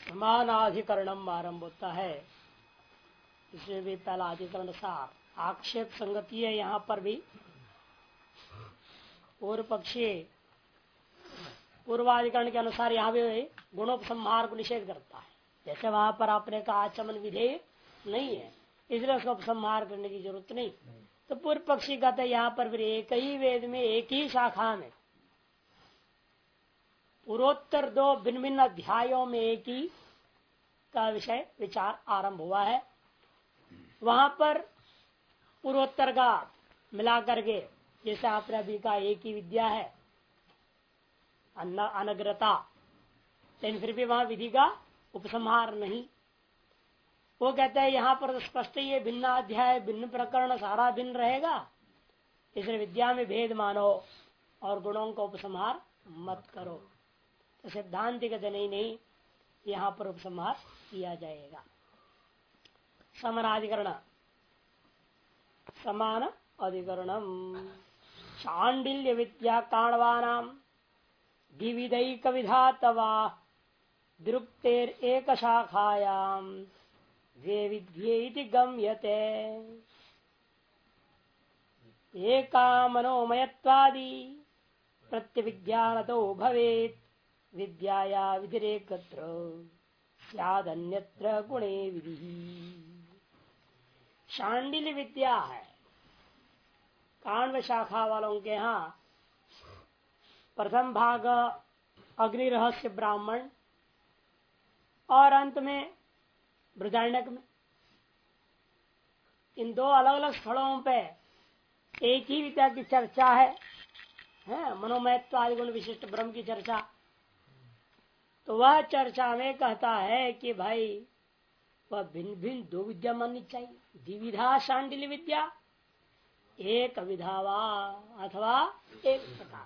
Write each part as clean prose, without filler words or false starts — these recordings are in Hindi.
समानाधिकरणम आरंभ होता है। इसमें भी पहला अधिकरण सार आक्षेप संगति है। यहाँ पर भी पूर्व पक्षी पूर्वाधिकरण के अनुसार यहाँ भी गुणोपसंहार को निषेध करता है। जैसे वहां पर आपने कहा आचमन विधेय नहीं है, इसलिए उसका उपसंहार करने की जरूरत नहीं। तो पूर्व पक्षी कहते हैं यहाँ पर भी एक ही वेद में एक ही शाखा में पूर्वोत्तर दो भिन्न भिन्न अध्यायों में एक ही का विषय विचार आरंभ हुआ है। वहां पर पूर्वोत्तर का मिला करके जैसे आपने अभी कहा एक ही विद्या है अनग्रता, लेकिन फिर भी वहां विधि का उपसंहार नहीं। वो कहते हैं यहाँ पर स्पष्ट ये भिन्न अध्याय भिन्न प्रकरण सारा भिन्न रहेगा, इसलिए विद्या में भेद मानो और गुणों का उपसंहार मत करो। तो सिद्धांत कहते नहीं, यहाँ पर उपसंहार किया जाएगा। समानाधिकरण समान अधिकरणम शांडिल्य विद्या काणवानाम द्विविधैक विधातवा दृक्तेर एक शाखायाम वे विद्ये गम्यते एका मनोमयत्वादि प्रत्यविज्ञानतो भवेत् विद्याया विधिरेकत्र स्यादन्यत्र गुणे विधि। शांडिल्य विद्या है काण्व शाखा वालों के यहाँ। प्रथम भाग अग्नि रहस्य ब्राह्मण और अंत में बृहदारण्यक में। इन दो अलग अलग स्थलों पे एक ही विद्या की चर्चा है, मनोमयत्व आदि गुण विशिष्ट ब्रह्म की चर्चा। तो वह चर्चा में कहता है कि भाई वह भिन्न भिन्न दो विद्या माननी चाहिए। द्विविधा शांडिल्य विद्या, एक विधावा अथवा एक प्रकार।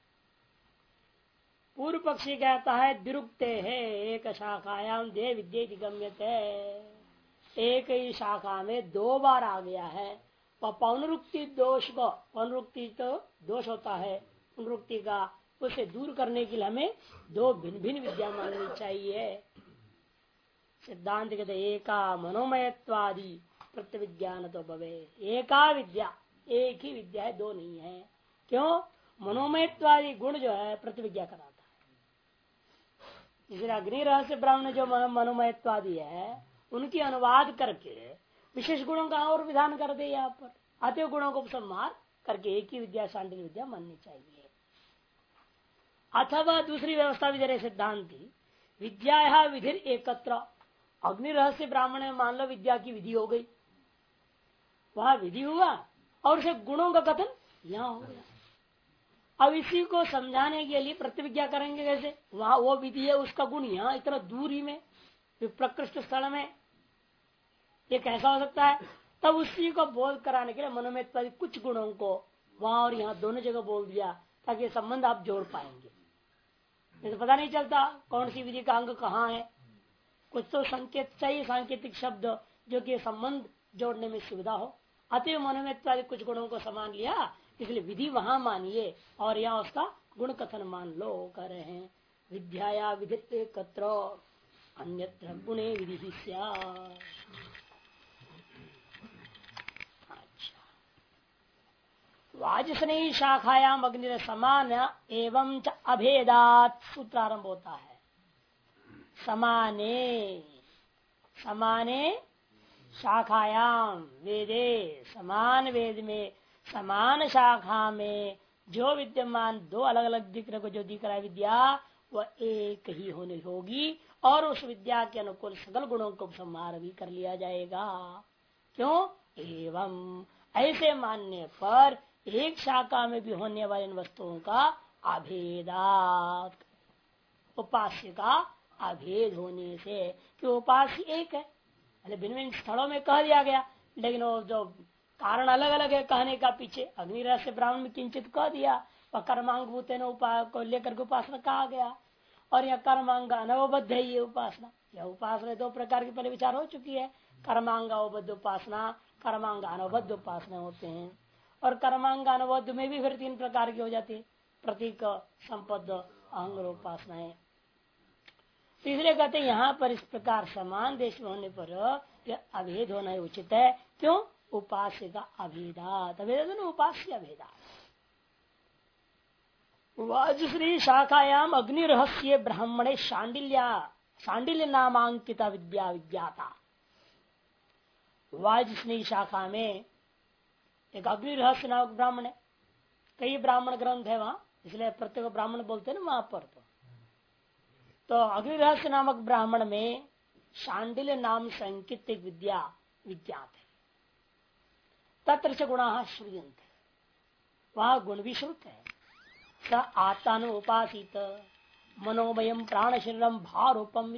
पूर्व पक्षी कहता है दिरुक्ते है एक शाखायाम दे विद्ये गम्यते, एक ही शाखा में दो बार आ गया है। वह पौनरुक्ति दोष को, पौनरुक्ति तो दोष होता है पुनरुक्ति का, उसे दूर करने के लिए हमें दो भिन्न भिन्न विद्या माननी चाहिए। सिद्धांत कहते एका मनोमयत्वादि प्रत्यविज्ञान तो भवे। एका विद्या, एक ही विद्या है, दो नहीं है। क्यों? मनोमयत्वादि गुण जो है प्रतिविज्ञा कराता है। इसलिए अग्नि रहस्य ब्राह्मण जो मनोमयत्वादि है उनकी अनुवाद करके विशेष गुणों का और विधान कर दे। यहाँ पर अतः गुणों को उपसंहार करके एक ही विद्या शांडिल्य विद्या माननी चाहिए। अथवा दूसरी व्यवस्था भी दे रहे सिद्धांति विद्या विधि एकत्र। अग्नि रहस्य ब्राह्मण में मान लो विद्या की विधि हो गई, वहां विधि हुआ और उसे गुणों का कथन यहाँ हो गया। अब इसी को समझाने के लिए प्रतिविज्ञा करेंगे कैसे? वहां वो विधि है, उसका गुण यहाँ इतना दूरी में प्रकृष्ट स्थल में, ये कैसा हो सकता है? तब उसी को बोध कराने के लिए मनोमय कुछ गुणों को वहां और यहाँ दोनों जगह बोल दिया, ताकि संबंध आप जोड़ पाएंगे। नहीं तो पता नहीं चलता कौन सी विधि का अंग कहाँ है। कुछ तो संकेत चाहिए, सांकेतिक शब्द जो कि संबंध जोड़ने में सुविधा हो। अतः मनोमय कुछ गुणों को समान लिया, इसलिए विधि वहां मानिए और यहाँ उसका गुण कथन मान लो कर रहे हैं। विद्याया विधि एकत्र अन्यत्र गुणे विधि स्यात्। वाजसने शाखायाम अग्नि समान एवं च अभेदात सूत्रारंभ होता है। समाने समाने शाखायाम वेदे, समान वेद में समान शाखा में जो विद्यमान दो अलग अलग दिख रहा है विद्या, वह एक ही होने होगी और उस विद्या के अनुकूल सकल गुणों को संहार भी कर लिया जाएगा। क्यों? एवं ऐसे मानने पर एक शाखा में भी होने वाले इन वस्तुओं का अभेदात, उपास्य का अभेद होने से, कि उपास्य एक है, भिन्न भिन्न स्थलों में कह दिया गया, लेकिन वो जो कारण अलग अलग है कहने का पीछे। अग्नि रहस्य ब्राह्मण में किंचित कह दिया, वह कर्मांग भूतेन को लेकर के उपासना कहा गया, और यह कर्मांग अनवबद्ध है। ये उपासना, यह उपासना दो प्रकार की पहले विचार हो चुकी है। कर्मांग अवबद्ध उपासना, कर्मांग अनवबद्ध उपासना होते हैं। और कर्मांग अनवबद्ध में भी फिर तीन प्रकार की हो जाती है, प्रतीक, संपद, अहंग उपासनाएं। तो इसलिए कहते हैं यहाँ पर इस प्रकार समान देश में होने पर यह अभेद होना ही उचित है। क्यों? उपास्य का अभेदात, अभेद उपास्य अभेदात। वाजश्री शाखायाम अग्नि रहस्य ब्राह्मणे शांडिल्य नामांकिता विद्या विज्ञाता। वाजश्री शाखा में एक अग्नि रहस्य नामक ब्राह्मण है। कई ब्राह्मण ग्रंथ है वहां, इसलिए प्रत्येक ब्राह्मण बोलते हैं ना वहां पर। तो अग्नि रहस्य नामक ब्राह्मण में शांडिल्य नाम से अंकित एक विद्या विज्ञात है। तत्र च गुणा श्रूयन्ते, वहां गुण भी श्रुत है। स आत्मान उपासित मनोमयम प्राण शरीरम भारूपम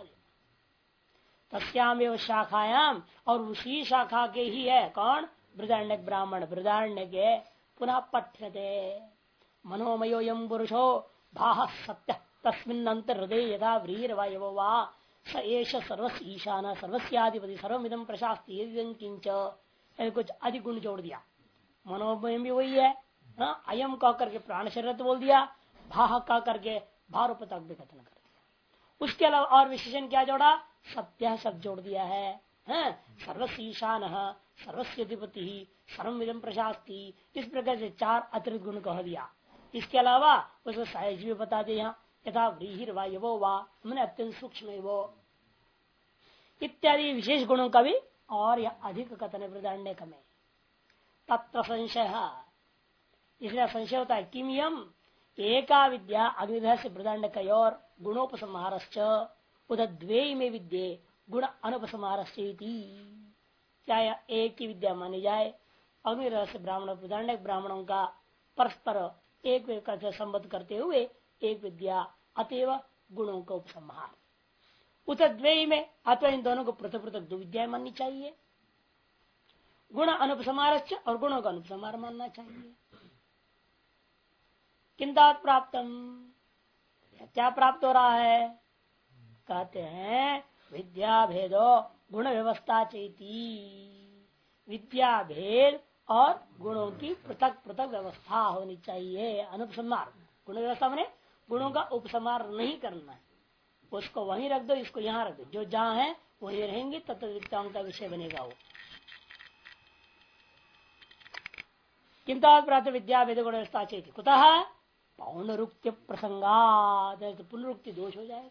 तस्याम एवं शाखायाम, और उसी शाखा के ही है कौन? बृहदारण्यक ब्राह्मण। बृहदारण्यक के पुनः पठ्यते मनोमयो यम पुरुषो भाह सत्य तस्मिन् अंतर हृदय यथा व्रीर वायवो वा स एष सर्वस्य ईशान सर्वस्याधिपति सर्वमिदं प्रशास्ति किंच। कुछ अधिक गुण जोड़ दिया। मनोमयम भी वही है, अयम कह करके प्राण शरीर बोल दिया, भाह कह करके भारूप तक भी कथन कर दिया। उसके अलावा और विशेषण क्या जोड़ा? सत्य शब्द जोड़ दिया है। सर्वस्य ईशान सर्वस्य अधिपति सर्वमिदं प्रशास्ति, इस प्रकार से 4 अतिरिक्त गुण कह दिया। इसके अलावा उसको साइज भी बता दे यहाँ, यथा व्रीहिर वायवो वा, मैंने अत्यंत सूक्ष्म वो इत्यादि विशेष गुणों का भी और यह अधिक कथन है बृहदारण्यक में। तत्र संशय, इसलिए संशय होता है किम यम एका विद्या अग्निरहस्य बृहदारण्यक और गुणोपसंहारश्च उद्वे में विद्ये गुण अनुपसंहारश्च। क्या एक ही विद्या मानी जाए? अग्निरहस्य ब्राह्मण बृहदारण्यक ब्राह्मणों का परस्पर एक से संबद्ध करते हुए एक विद्या, अतएव गुणों का उपसंहार। उतद्वयी में अथवा इन दोनों को पृथक पृथक 2 विद्याएं माननी चाहिए। गुण अनुपसंहार और गुणों का अनुपसंहार मानना चाहिए। किंतात प्राप्तम, क्या प्राप्त हो रहा है? कहते हैं विद्या भेदो गुण व्यवस्था चेती, विद्या भेद और गुणों की पृथक पृथक व्यवस्था होनी चाहिए। अनुपसंहार गुण व्यवस्था में गुणों का उपसंहार नहीं करना है। उसको वहीं रख दो, इसको यहाँ रख दो, जो जहाँ है वही रहेंगे, तत्विद्याओं का विषय बनेगा वो। किंतु प्राप्त विद्या भेद गुण व्यवस्था चेती कुतः पौनरुक्ति प्रसंगात, पुनरुक्ति दोष हो जाएगा।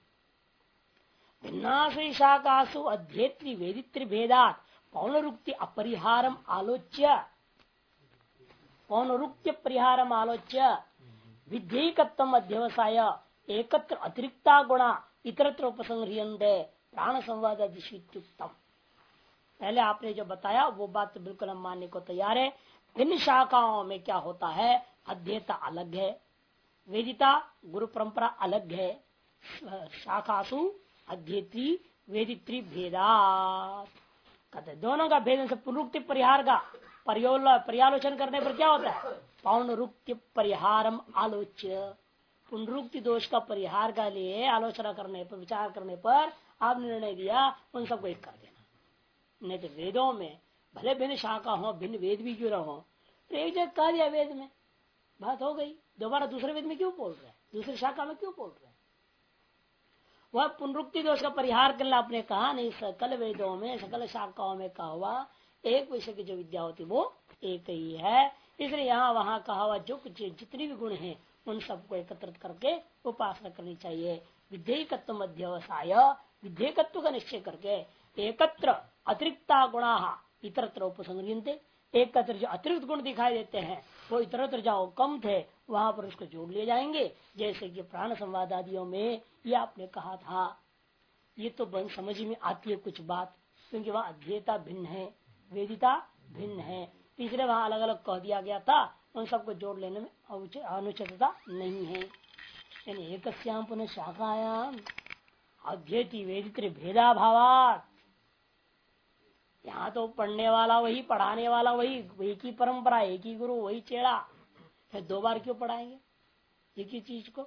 भिन्नासु शाखासु अध्येत्री वेदित्री भेदात पौनरुक्ति अपरिहारम आलोच्य, पौनरुक्ति परिहारम आलोच्य विधेयकत्व अध्यवसाय एकत्र अतिरिक्ता गुणा इतरत्र उपसंह्रियन्ते प्राण संवाद अधिष्ठितम। पहले आपने जो बताया वो बात तो बिल्कुल हम मानने को तैयार है। भिन्न शाखाओं में क्या होता है? अध्येता अलग है, वेदिता गुरु परंपरा अलग है। शाखासु अध्येत्री वेदित्री भेदात, कहते दोनों का भेद से पुनरुक्ति परिहार का पर्यालोचन करने पर क्या होता है? पौनरुक्ति परिहारम आलोच्य, पुनरुक्ति दोष का परिहार का लिए आलोचना करने पर, विचार करने पर आपने निर्णय दिया उन सबको एक कर देना। नहीं तो वेदों में भले भिन्न शाखा हो, भिन्न वेद भी क्यों रहो, तो एक जगह कह दिया वेद में, बात हो गई। दोबारा दूसरे वेद में क्यों बोल रहे हैं? दूसरी शाखा में क्यों बोल रहे हैं? वह पुनरुक्ति दोष का परिहार करना आपने कहा नहीं। सकल वेदों में सकल शाखाओं में कहा हुआ एक विषय की जो विद्या होती वो एक ही है। इसलिए यहाँ वहाँ कहा हुआ जो कुछ जितनी भी गुण हैं उन सबको एकत्रित करके उपासना करनी चाहिए। विधेयकत्व अध्यवसाय, विधेयकत्व का निश्चय करके एकत्र अतिरिक्ता गुणा इतरत्र उपसंग्रहते, एकत्र जो अतिरिक्त गुण दिखाई देते हैं वो इतरत्र जहाँ कम थे वहां पर उसको जोड़ लिए जाएंगे। जैसे कि प्राण संवाद आदियों में ये आपने कहा था, ये तो बन समझ में आती है कुछ बात, क्योंकि वहाँ अध्येता भिन्न है, वेदिता भिन्न है, तीसरे वहां अलग अलग कह दिया गया था। उन सबको जोड़ लेने में अनुचितता नहीं है। यानी एकस्याम पुनः शाखायाम अध्येति वेदित्री भेदा भावात, यहाँ तो पढ़ने वाला वही, पढ़ाने वाला वही, एक ही परंपरा, एक ही गुरु, वही चेड़ा, फिर 2 बार क्यों पढ़ाएंगे एक ही चीज को?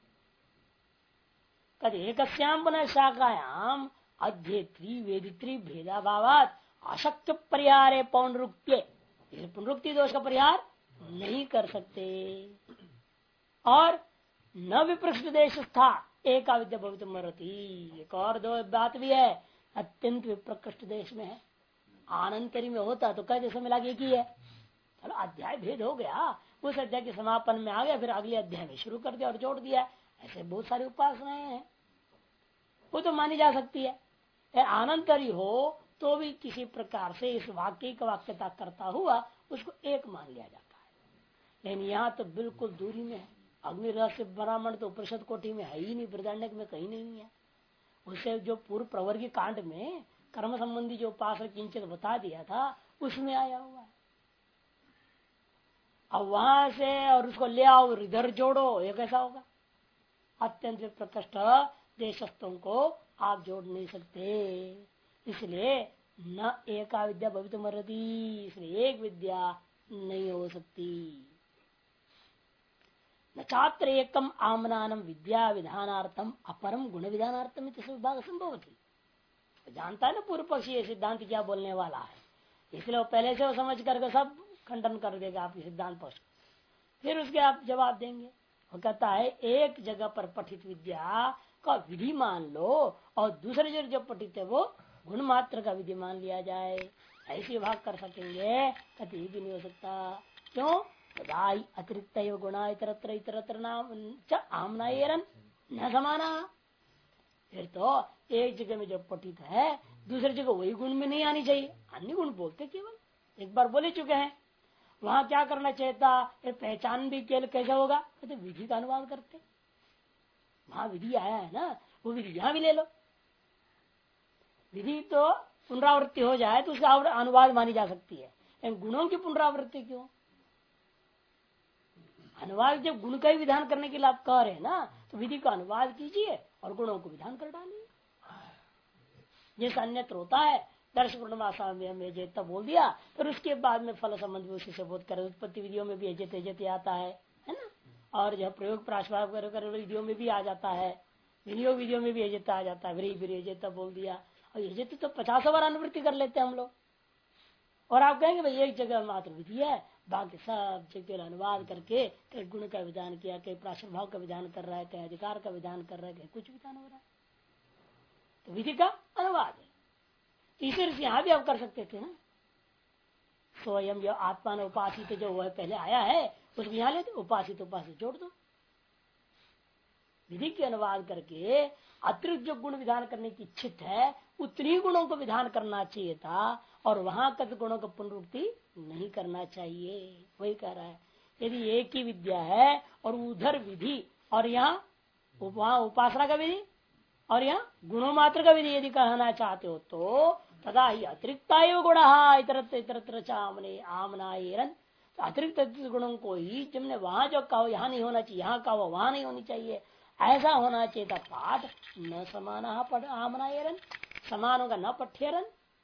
कद एकस्याम पुनः शाखायाम अध्येत्री वेदित्री भेदा भावात अशक्य परिहार पौनरुक्त्य, पुनरुक्ति दोष का परिहार नहीं कर सकते। और न विपृष्ट देश था, एका विद्या भवित मरती। एक और दो बात भी है, अत्यंत विप्रकृष्ट देश में है। आनंतरी में होता तो कहते समय लगे की है, चलो अध्याय भेद हो गया, उस अध्याय के समापन में आ गया, फिर अगले अध्याय में शुरू कर दिया और जोड़ दिया। ऐसे बहुत सारी उपासनाएं हैं, वो तो मानी जा सकती है। आनंतरी हो तो भी किसी प्रकार से इस वाक्य का वाक्यता करता हुआ उसको एक मान लिया जाता है। लेकिन यहाँ तो बिल्कुल दूरी में है। अग्नि रहस्य ब्राह्मण तो उपनिषद कोटि में है ही नहीं, बृहदारण्यक में कहीं नहीं है। उसे जो पूर्व प्रवर्गी कांड में कर्म संबंधी जो उपासना किंचित बता दिया था उसमें आया हुआ है। अब वहां से और उसको ले आओ इधर जोड़ो, ये कैसा होगा? अत्यंत प्रकृष्ट देशस्थों को आप जोड़ नहीं सकते। इसलिए न एका विद्या भवितुम अर्हति, इसलिए एक विद्या नहीं हो सकती। न छात्र एकम आमनानम विद्या विधानार्थम अपरम गुण विधानार्थम विभाग संभव थी। जानता है ना पूर्व पक्षी ये सिद्धांत क्या बोलने वाला है, इसलिए वो पहले से वो समझ करके सब खंडन कर देगा आपके सिद्धांत पक्ष। फिर उसके आप जवाब देंगे। वो कहता है एक जगह पर पठित विद्या का विधि मान लो और दूसरी जगह जो पठित है वो गुण मात्र का विधि मान लिया जाए, ऐसे भाग कर सकेंगे? कभी भी नहीं हो सकता। क्यों? तदाई अतिरिक्त गुणा इतरत्र इतरत्र नाम आमनायरन न समाना। फिर तो एक जगह में जो पठित है दूसरी जगह वही गुण में नहीं आनी चाहिए। अन्य गुण बोलते केवल एक बार बोले चुके हैं, वहां क्या करना चाहता है? पहचान भी केवल कैसे होगा? तो विधि का अनुवाद करते, वहां विधि आया है ना, वो विधि यहां भी ले लो। विधि तो पुनरावृत्ति हो जाए तो उसका अनुवाद मानी जा सकती है, लेकिन गुणों की पुनरावृत्ति क्यों? अनुवाद जब गुण का ही विधान करने के लिए आप कह रहे हैं ना, तो विधि का अनुवाद कीजिए और गुणों को विधान कर डालिए। जैसे अन्यत्र होता है दर्श पूर्णमासा में जेता बोल दिया, फिर उसके बाद में फल संबंध भी उसी से बोध कर उत्पत्ति विधियों में भी एजेत एजेत आता है ना, और जब प्रयोग प्राश्वाद विधियों में भी आ जाता है, विनियोग विधियों में भी एजेता आ जाता है। फिर एजेता बोल दिया, और एजेत तो 50 बार अनुवृत्ति कर लेते हैं हम लोग। और आप कहेंगे भाई एक जगह मात्र विधि है, बाकी सब जगह अनुवाद करके कहीं गुण का विधान किया, कहीं प्राशभाव का विधान कर रहा है, कहीं अधिकार का विधान कर रहा है, कहीं कुछ विधान हो रहा है। तो विधि का अनुवाद है। तीसरे से यहां भी आप कर सकते थे ना, स्वयं जो आत्मा ने उपासित जो वह पहले आया है उसको यहां लेते, उपासित उपासित जोड़ दो। विधि के अनुवाद करके अतिरिक्त जो गुण विधान करने की इच्छित है उतनी गुणों को विधान करना चाहिए था, और वहां कद गुणों को पुनरुक्ति नहीं करना चाहिए। वही कह रहा है, यदि एक ही विद्या है और उधर विधि और यहाँ वहां उपासना का विधि और यहाँ गुणों मात्र का विधि यदि कहना चाहते हो तो तदा ही अतिरिक्त गुण इतरत्र इतरत्र चामने आमनायरन, अतिरिक्त गुणों को ही तुमने वहां जो कहो यहाँ नहीं होना चाहिए, यहाँ कहो वहां नहीं होनी चाहिए, ऐसा होना चाहिए था। पाठ न समाना आमनायरन, समान होगा न पठ्यरन,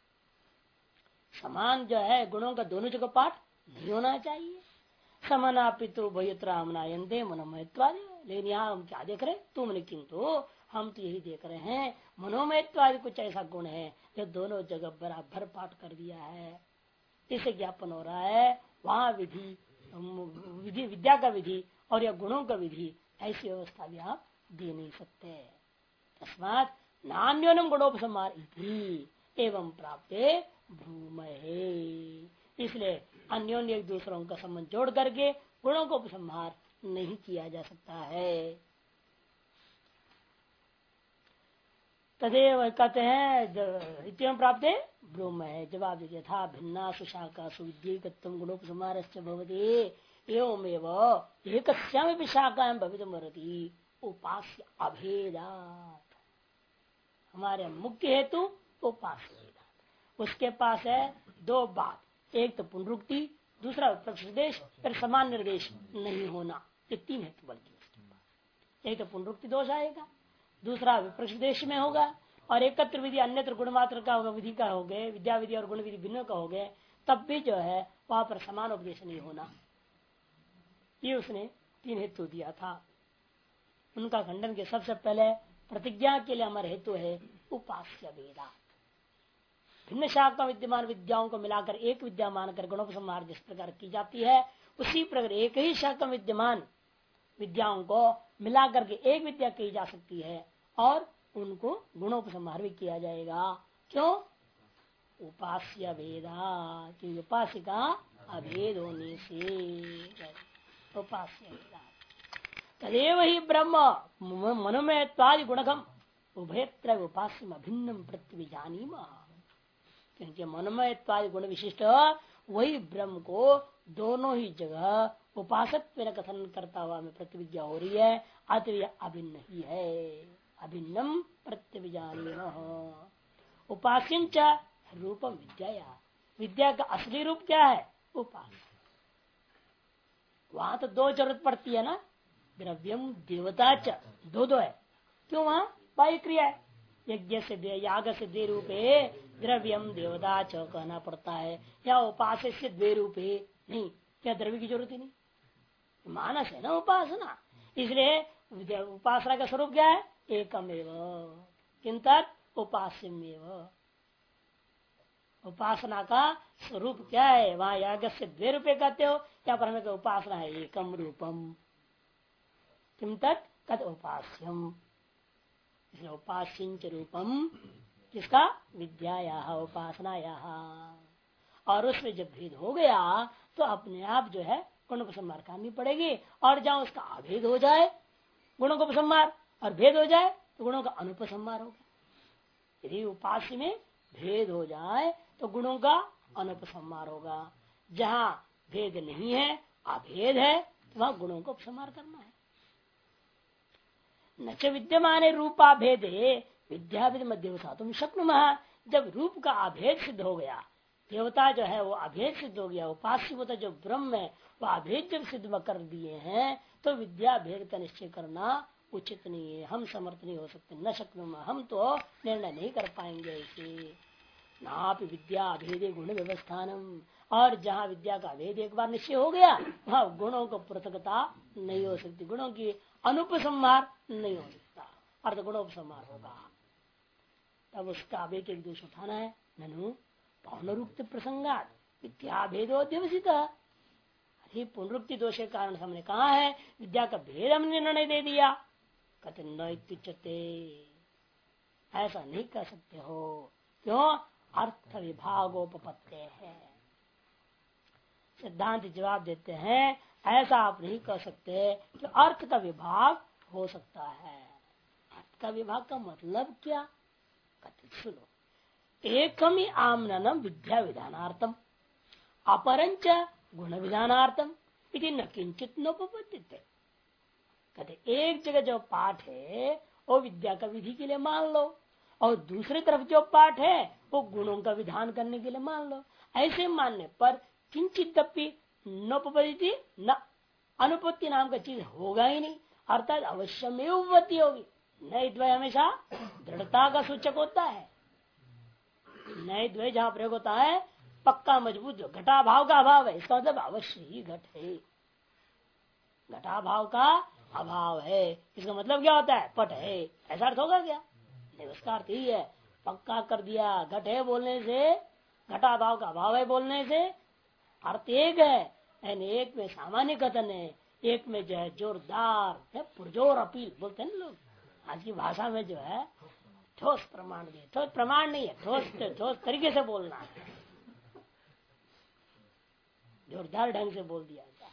समान जो है गुणों का दोनों जगह पाठ नहीं होना चाहिए। समाना पितु भयत्र आमनायन दे मनोमयत्वादि, लेकिन यहाँ हम क्या देख रहे हैं? तुमने किंतु हम तो यही देख रहे हैं मनोमयत्वादि कुछ ऐसा गुण है जो दोनों जगह बराबर पाठ कर दिया है। इसे ज्ञापन हो रहा है वहां विधि विधि विद्या का विधि और या गुणों का विधि ऐसी व्यवस्था भी आप दे नहीं सकते। तस्मात नान्योनम गुणोपसंहार एवं प्राप्त भ्रूमहे, इसलिए अन्योन्य एक दूसरों का संबंध जोड़ करके गुणों को उपसंहार नहीं किया जा सकता है। तदेव कहते हैं इतम प्राप्त ब्रह्म है। जवाब दीजिए था भिन्ना सुशाखा सुविद्यम गुणोपसंहार एवमेव एक शाखा भवितुमर्हति उपास्य अभेदात। हमारे मुख्य हेतु उपास्य भेदात, उसके पास है दो बात, एक तो पुनरुक्ति, दूसरा विप्रदेश, फिर समान निर्देश नहीं होना, ये तीन हेतु बल्कि उसके पास। एक तो पुनरुक्ति दोष आएगा, दूसरा विप्रदेश में होगा, और एकत्र विधि अन्यत्र गुणमात्र का होगा, विधि का हो गए, विद्या विधि और गुण विधि भिन्न का हो गए, तब भी जो है वहां पर समान उपदेश नहीं होना। ये उसने तीन हेतु दिया था। उनका खंडन के सबसे पहले प्रतिज्ञा के लिए हमारा हेतु है उपास्य वेदा। भिन्न शाखा विद्यमान विद्याओं को मिलाकर एक विद्या मानकर गुणोपसंहार जिस प्रकार की जाती है, उसी प्रकार एक ही शाखा विद्यमान विद्याओं को मिला करके एक विद्या कही जा सकती है और उनको गुणोपसंहार भी किया जाएगा। क्यों? उपास्य भेदा, क्योंकि उपासिका अभेद होने से उपास्य भेदा। तदेव ही ब्रह्म मनोमयत्वादि गुणकम उभयत्र उपास्य अभिन्नम प्रत्यभिजानी, क्योंकि मनोमयत्वादि गुण विशिष्ट वही ब्रह्म को दोनों ही जगह उपासक कथन करता हुआ में प्रतिविज्ञा हो रही है, अतः अभिन्न ही है। अभिन्नम प्रत्यभिजानी उपास्यंच रूपम विद्या, विद्या का असली रूप क्या है? उपास। वहां तो दो जरूरत पड़ती है ना, द्रव्यम देवता च, दो है। क्यों? वहां बाह्य क्रिया है, यज्ञ से याग से द्वे रूपे द्रव्यम देवता च कहना पड़ता है, या उपास से द्वे रूपे नहीं, क्या द्रव्य की जरूरत ही नहीं, मानस है ना उपासना। इसलिए उपासना का स्वरूप क्या है? एकमेव किंतु उपास्यमेव। उपासना का स्वरूप क्या है? वहां याग से द्वे रूपे कहते हो, या पर हमें उपासना है एकम रूपम, किम तत् कद उपास्यम। इसलिए उपास्यंच रूपम किसका? विद्याया उपासनाया। और उसमें जब भेद हो गया तो अपने आप जो है गुणोपसंहार करनी पड़ेगी, और जहां उसका अभेद हो जाए गुणों को उपसंहार और भेद हो जाए तो गुणों का अनुपसंहार होगा। यदि उपास्य में भेद हो जाए तो गुणों का अनुपसंहार होगा। जहां भेद नहीं है, अभेद है, तो वहां गुणों को उपसंहार करना है। न च विद्यमान रूपा भेदे विद्याभेद मध्यवसा तुम शक्नुमः। जब रूप का अभेद सिद्ध हो गया, देवता जो है वो अभेद सिद्ध हो गया, उपास्य होता जो ब्रह्म है वो अभेद जब सिद्ध कर दिए हैं, तो विद्या भेद का निश्चय करना उचित नहीं है। हम समर्थ नहीं हो सकते, न शक्नुमः, हम तो निर्णय नहीं कर पाएंगे इसे। नापि विद्या अभेदे गुण व्यवस्थानम, और जहाँ विद्या का अभेद एक बार निश्चय हो गया वहाँ गुणों को पृथकता नहीं हो सकती, गुणों की अनुपसंहार नहीं हो सकता, अर्थ गुणोपसंहार होगा। तब उसका अभेद एक दोष उठाना है। ननु पौनरुक्त प्रसंगात विद्या भेदोद्यवसित, अरे पुनरुक्ति दोष के कारण हमने कहा है विद्या का भेद हमने निर्णय दे दिया। कहते नैतिचते, ऐसा नहीं कर सकते हो। क्यों? अर्थ विभागोपपत्ते है। सिद्धांत जवाब देते हैं ऐसा आप नहीं कर सकते कि अर्थ का विभाग हो सकता है। अर्थ का विभाग का मतलब क्या? कहते सुनो, एकम ही आमनम विद्या विधानार्थम अपरंच गुण विधानार्थम इति न किंचित नोपपद्यते। कहते एक जगह जो पाठ है वो विद्या का विधि के लिए मान लो, और दूसरी तरफ जो पाठ है वो गुणों का विधान करने के लिए मान लो। ऐसे मानने पर किंचित नोपपद्यते, न अनुपत्ति नाम का चीज होगा ही नहीं, अर्थात अवश्य में उपपत्ति होगी। नए द्वय हमेशा दृढ़ता का सूचक होता है। नए द्वय जहाँ प्रयोग होता है पक्का मजबूत, जो घटाभाव का अभाव है, इसका मतलब अवश्य ही घट है। घटाभाव का अभाव है, इसका मतलब क्या होता है? पट है, ऐसा अर्थ होगा क्या? नहीं, उसका अर्थ ही है पक्का कर दिया। घट है बोलने से, घटाभाव का अभाव है बोलने से अर्थ एक है, यानी एक में सामान्य कथन है, एक में जो है जोरदार है, पुरजोर अपील बोलते हैं ना लोग। आज की भाषा में जो है ठोस प्रमाण दिए, ठोस प्रमाण नहीं है, ठोस तरीके से बोलना है, जोरदार ढंग से बोल दिया जाता।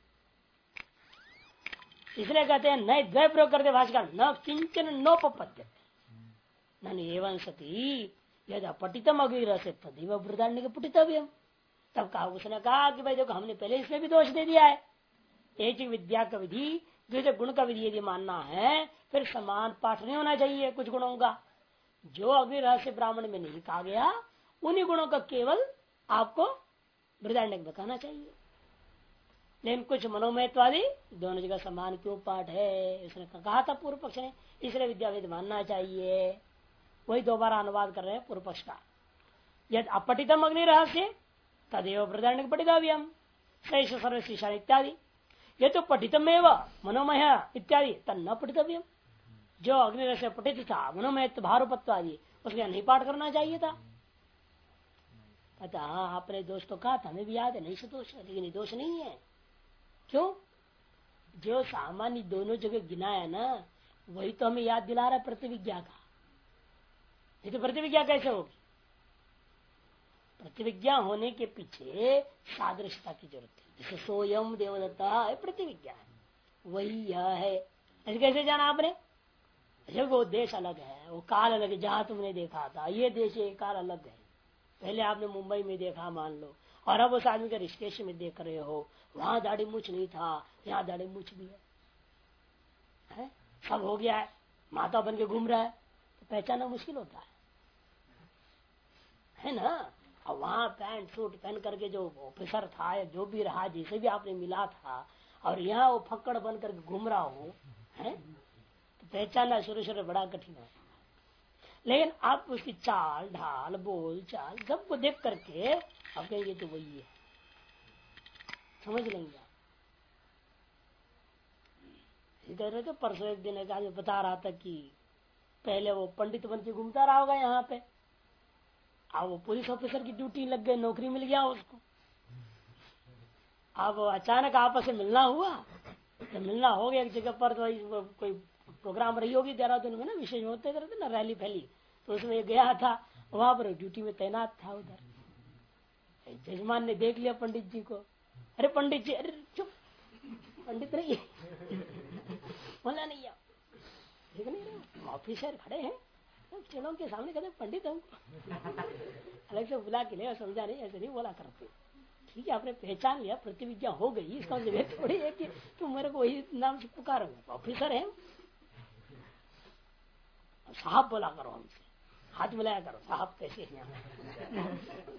इसलिए कहते हैं नए द्वय प्रयोग करते भाषाकार न किंचन नोपपद्यते न एवं सती यदि अपठितम अगिर से तदेव वृदारण्य के पुटितव्यम। तब कहा, उसने कहा कि भाई देखो हमने पहले इसमें भी दोष दे दिया है। एक विद्या का विधि दूसरे गुण का विधि यदि मानना है फिर समान पाठ नहीं होना चाहिए। कुछ गुणों का जो अग्नि रहस्य ब्राह्मण में नहीं कहा गया उन्हीं गुणों का केवल आपको बृहदारण्यक में कहना चाहिए। लेकिन कुछ मनोमयत्वादी दोनों जगह समान क्यों पाठ है, उसने कहा था पूर्व पक्ष ने, इसलिए विद्यावेद मानना चाहिए। वही दोबारा अनुवाद कर रहे हैं पूर्व पक्ष का। यदि अपठितम अग्नि रहस्य तदेव बृहदारण्यक पठितव्यम सैष सर्वशिषा इत्यादि। ये तो पठितमेव मनोमय इत्यादि तन्न पठितव्यम। जो अग्नि रहस्य पठित था मनोमय भारूपत्वादि उसके नहीं पाठ करना चाहिए था। कहता हाँ आपने दोष तो कहा था, हमें भी याद है, नहीं से दोष है, लेकिन ये दोष नहीं है। क्यों? जो सामान्य दोनों जगह गिनाया ना, वही तो हमें याद दिला रहा है प्रतिविज्ञा का। ये तो प्रतिविज्ञा कैसे होगी? प्रतिविज्ञा होने के पीछे सादृश्यता की जरूरत है। जैसे सोयम देवदत्ता है, प्रतिविज्ञा है, वही यह है। ऐसे कैसे जाना आपने? जब वो देश अलग है, वो काल अलग है, जहां तुमने देखा था ये देश ये काल अलग है। पहले आपने मुंबई में देखा मान लो, और अब उस आदमी का ऋषिकेश में देख रहे हो, वहां दाढ़ी मूछ नहीं था, यहाँ दाढ़ी मूछ भी है, सब हो गया है, माता बन के घूम रहा है, तो पहचानना मुश्किल होता है ना। और वहां पैंट सूट पहन करके जो ऑफिसर था या जो भी रहा, जिसे भी आपने मिला था, और यहाँ वो फक्कड़ बन करके घूम रहा हो, है तो पहचानना शुरू शुरू बड़ा कठिन है। लेकिन आप उसकी चाल ढाल बोल चाल सबको देख करके आप कहेंगे तो वही है, समझ लेंगे आप। कह रहे थे परसों एक दिन एक आदमी बता रहा था कि पहले वो पंडित बन के घूमता रहा होगा यहाँ पे, अब वो पुलिस ऑफिसर की ड्यूटी लग गई, नौकरी मिल गया उसको। अब अचानक आपस में मिलना हुआ, तो मिलना हो गया एक जगह पर, तो कोई प्रोग्राम रही होगी देहरादून में ना, विशेष होते रहते ना रैली फैली, तो उसमें गया था, वहां पर ड्यूटी में तैनात था उधर। जजमान ने देख लिया पंडित जी को, अरे पंडित जी, अरे चुप, पंडित नहीं बोला नहीं आप देख नहीं रहे ऑफिसर खड़े हैं, चलो के सामने कहते पंडित हम अलग से बुला के ले, समझा नहीं, ऐसे नहीं बोला करते। ठीक है, आपने पहचान लिया, प्रतिविज्ञा हो गई, इसका मतलब थोड़ी है कि तुम मेरे को वही नाम से पुकारोगे, ऑफिसर है। साहब बोला करो हमसे, हाथ मिलाया करो, साहब कैसे हैं यहाँ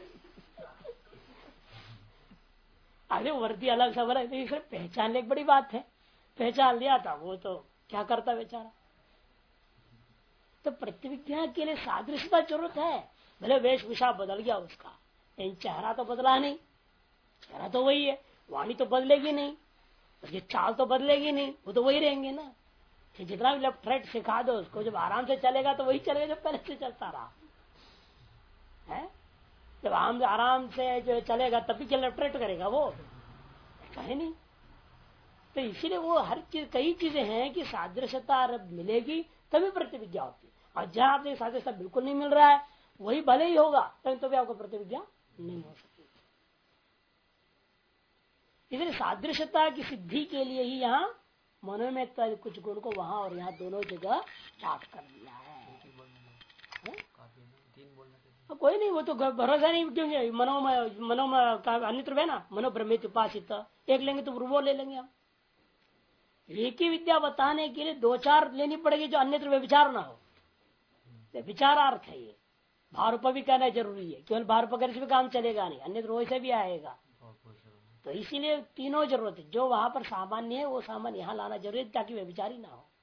अरे वर्दी अलग सब अलग, तो पहचान ले एक बड़ी बात है। पहचान लिया था, वो तो क्या करता बेचारा। तो प्रतिविज्ञा के लिए सादृश्यता जरूरत है। भले वेशभूषा बदल गया उसका, लेकिन चेहरा तो बदला नहीं, चेहरा तो वही है, वाणी तो बदलेगी नहीं, उसकी चाल तो बदलेगी नहीं, वो तो वही रहेंगे ना। जितना भी लेफ्ट राइट सिखा दो उसको, जब आराम से चलेगा तो वही चलेगा जो पहले से चलता रहा है। जब आराम से जो चलेगा तभी क्या लेफ्ट राइट करेगा वो, कहे नहीं। तो इसीलिए वो हर चीज, कई चीजें हैं कि सादृश्यता मिलेगी तभी प्रतिविज्ञा होती है। और जहां आपने सादृश्यता बिल्कुल नहीं मिल रहा है, वही भले ही होगा, तो भी आपको प्रतिविज्ञा नहीं हो सकती। इसलिए सादृश्यता की सिद्धि के लिए ही यहाँ मनोमय कुछ गुण को वहां और यहाँ दोनों जगह पाठ कर दिया है। कोई नहीं, वो तो भरोसा नहीं, क्योंकि मनोमय का अन्यत्र है ना, मनोभ्रमित उपासित, एक लेंगे तो वो ले लेंगे हम। एक ही विद्या बताने के लिए दो चार लेनी पड़ेगी जो अन्यत्र व्यभिचार ना हो, विचारार्थ है ये। भारूप भी कहना जरूरी है, केवल भारूप करने से भी काम चलेगा नहीं, अन्यत्र वैसे भी आएगा। तो इसीलिए तीनों जरूरत है, जो वहां पर सामान्य है वो सामान्य यहाँ लाना जरूरी है, ताकि व्यभिचारी ना हो।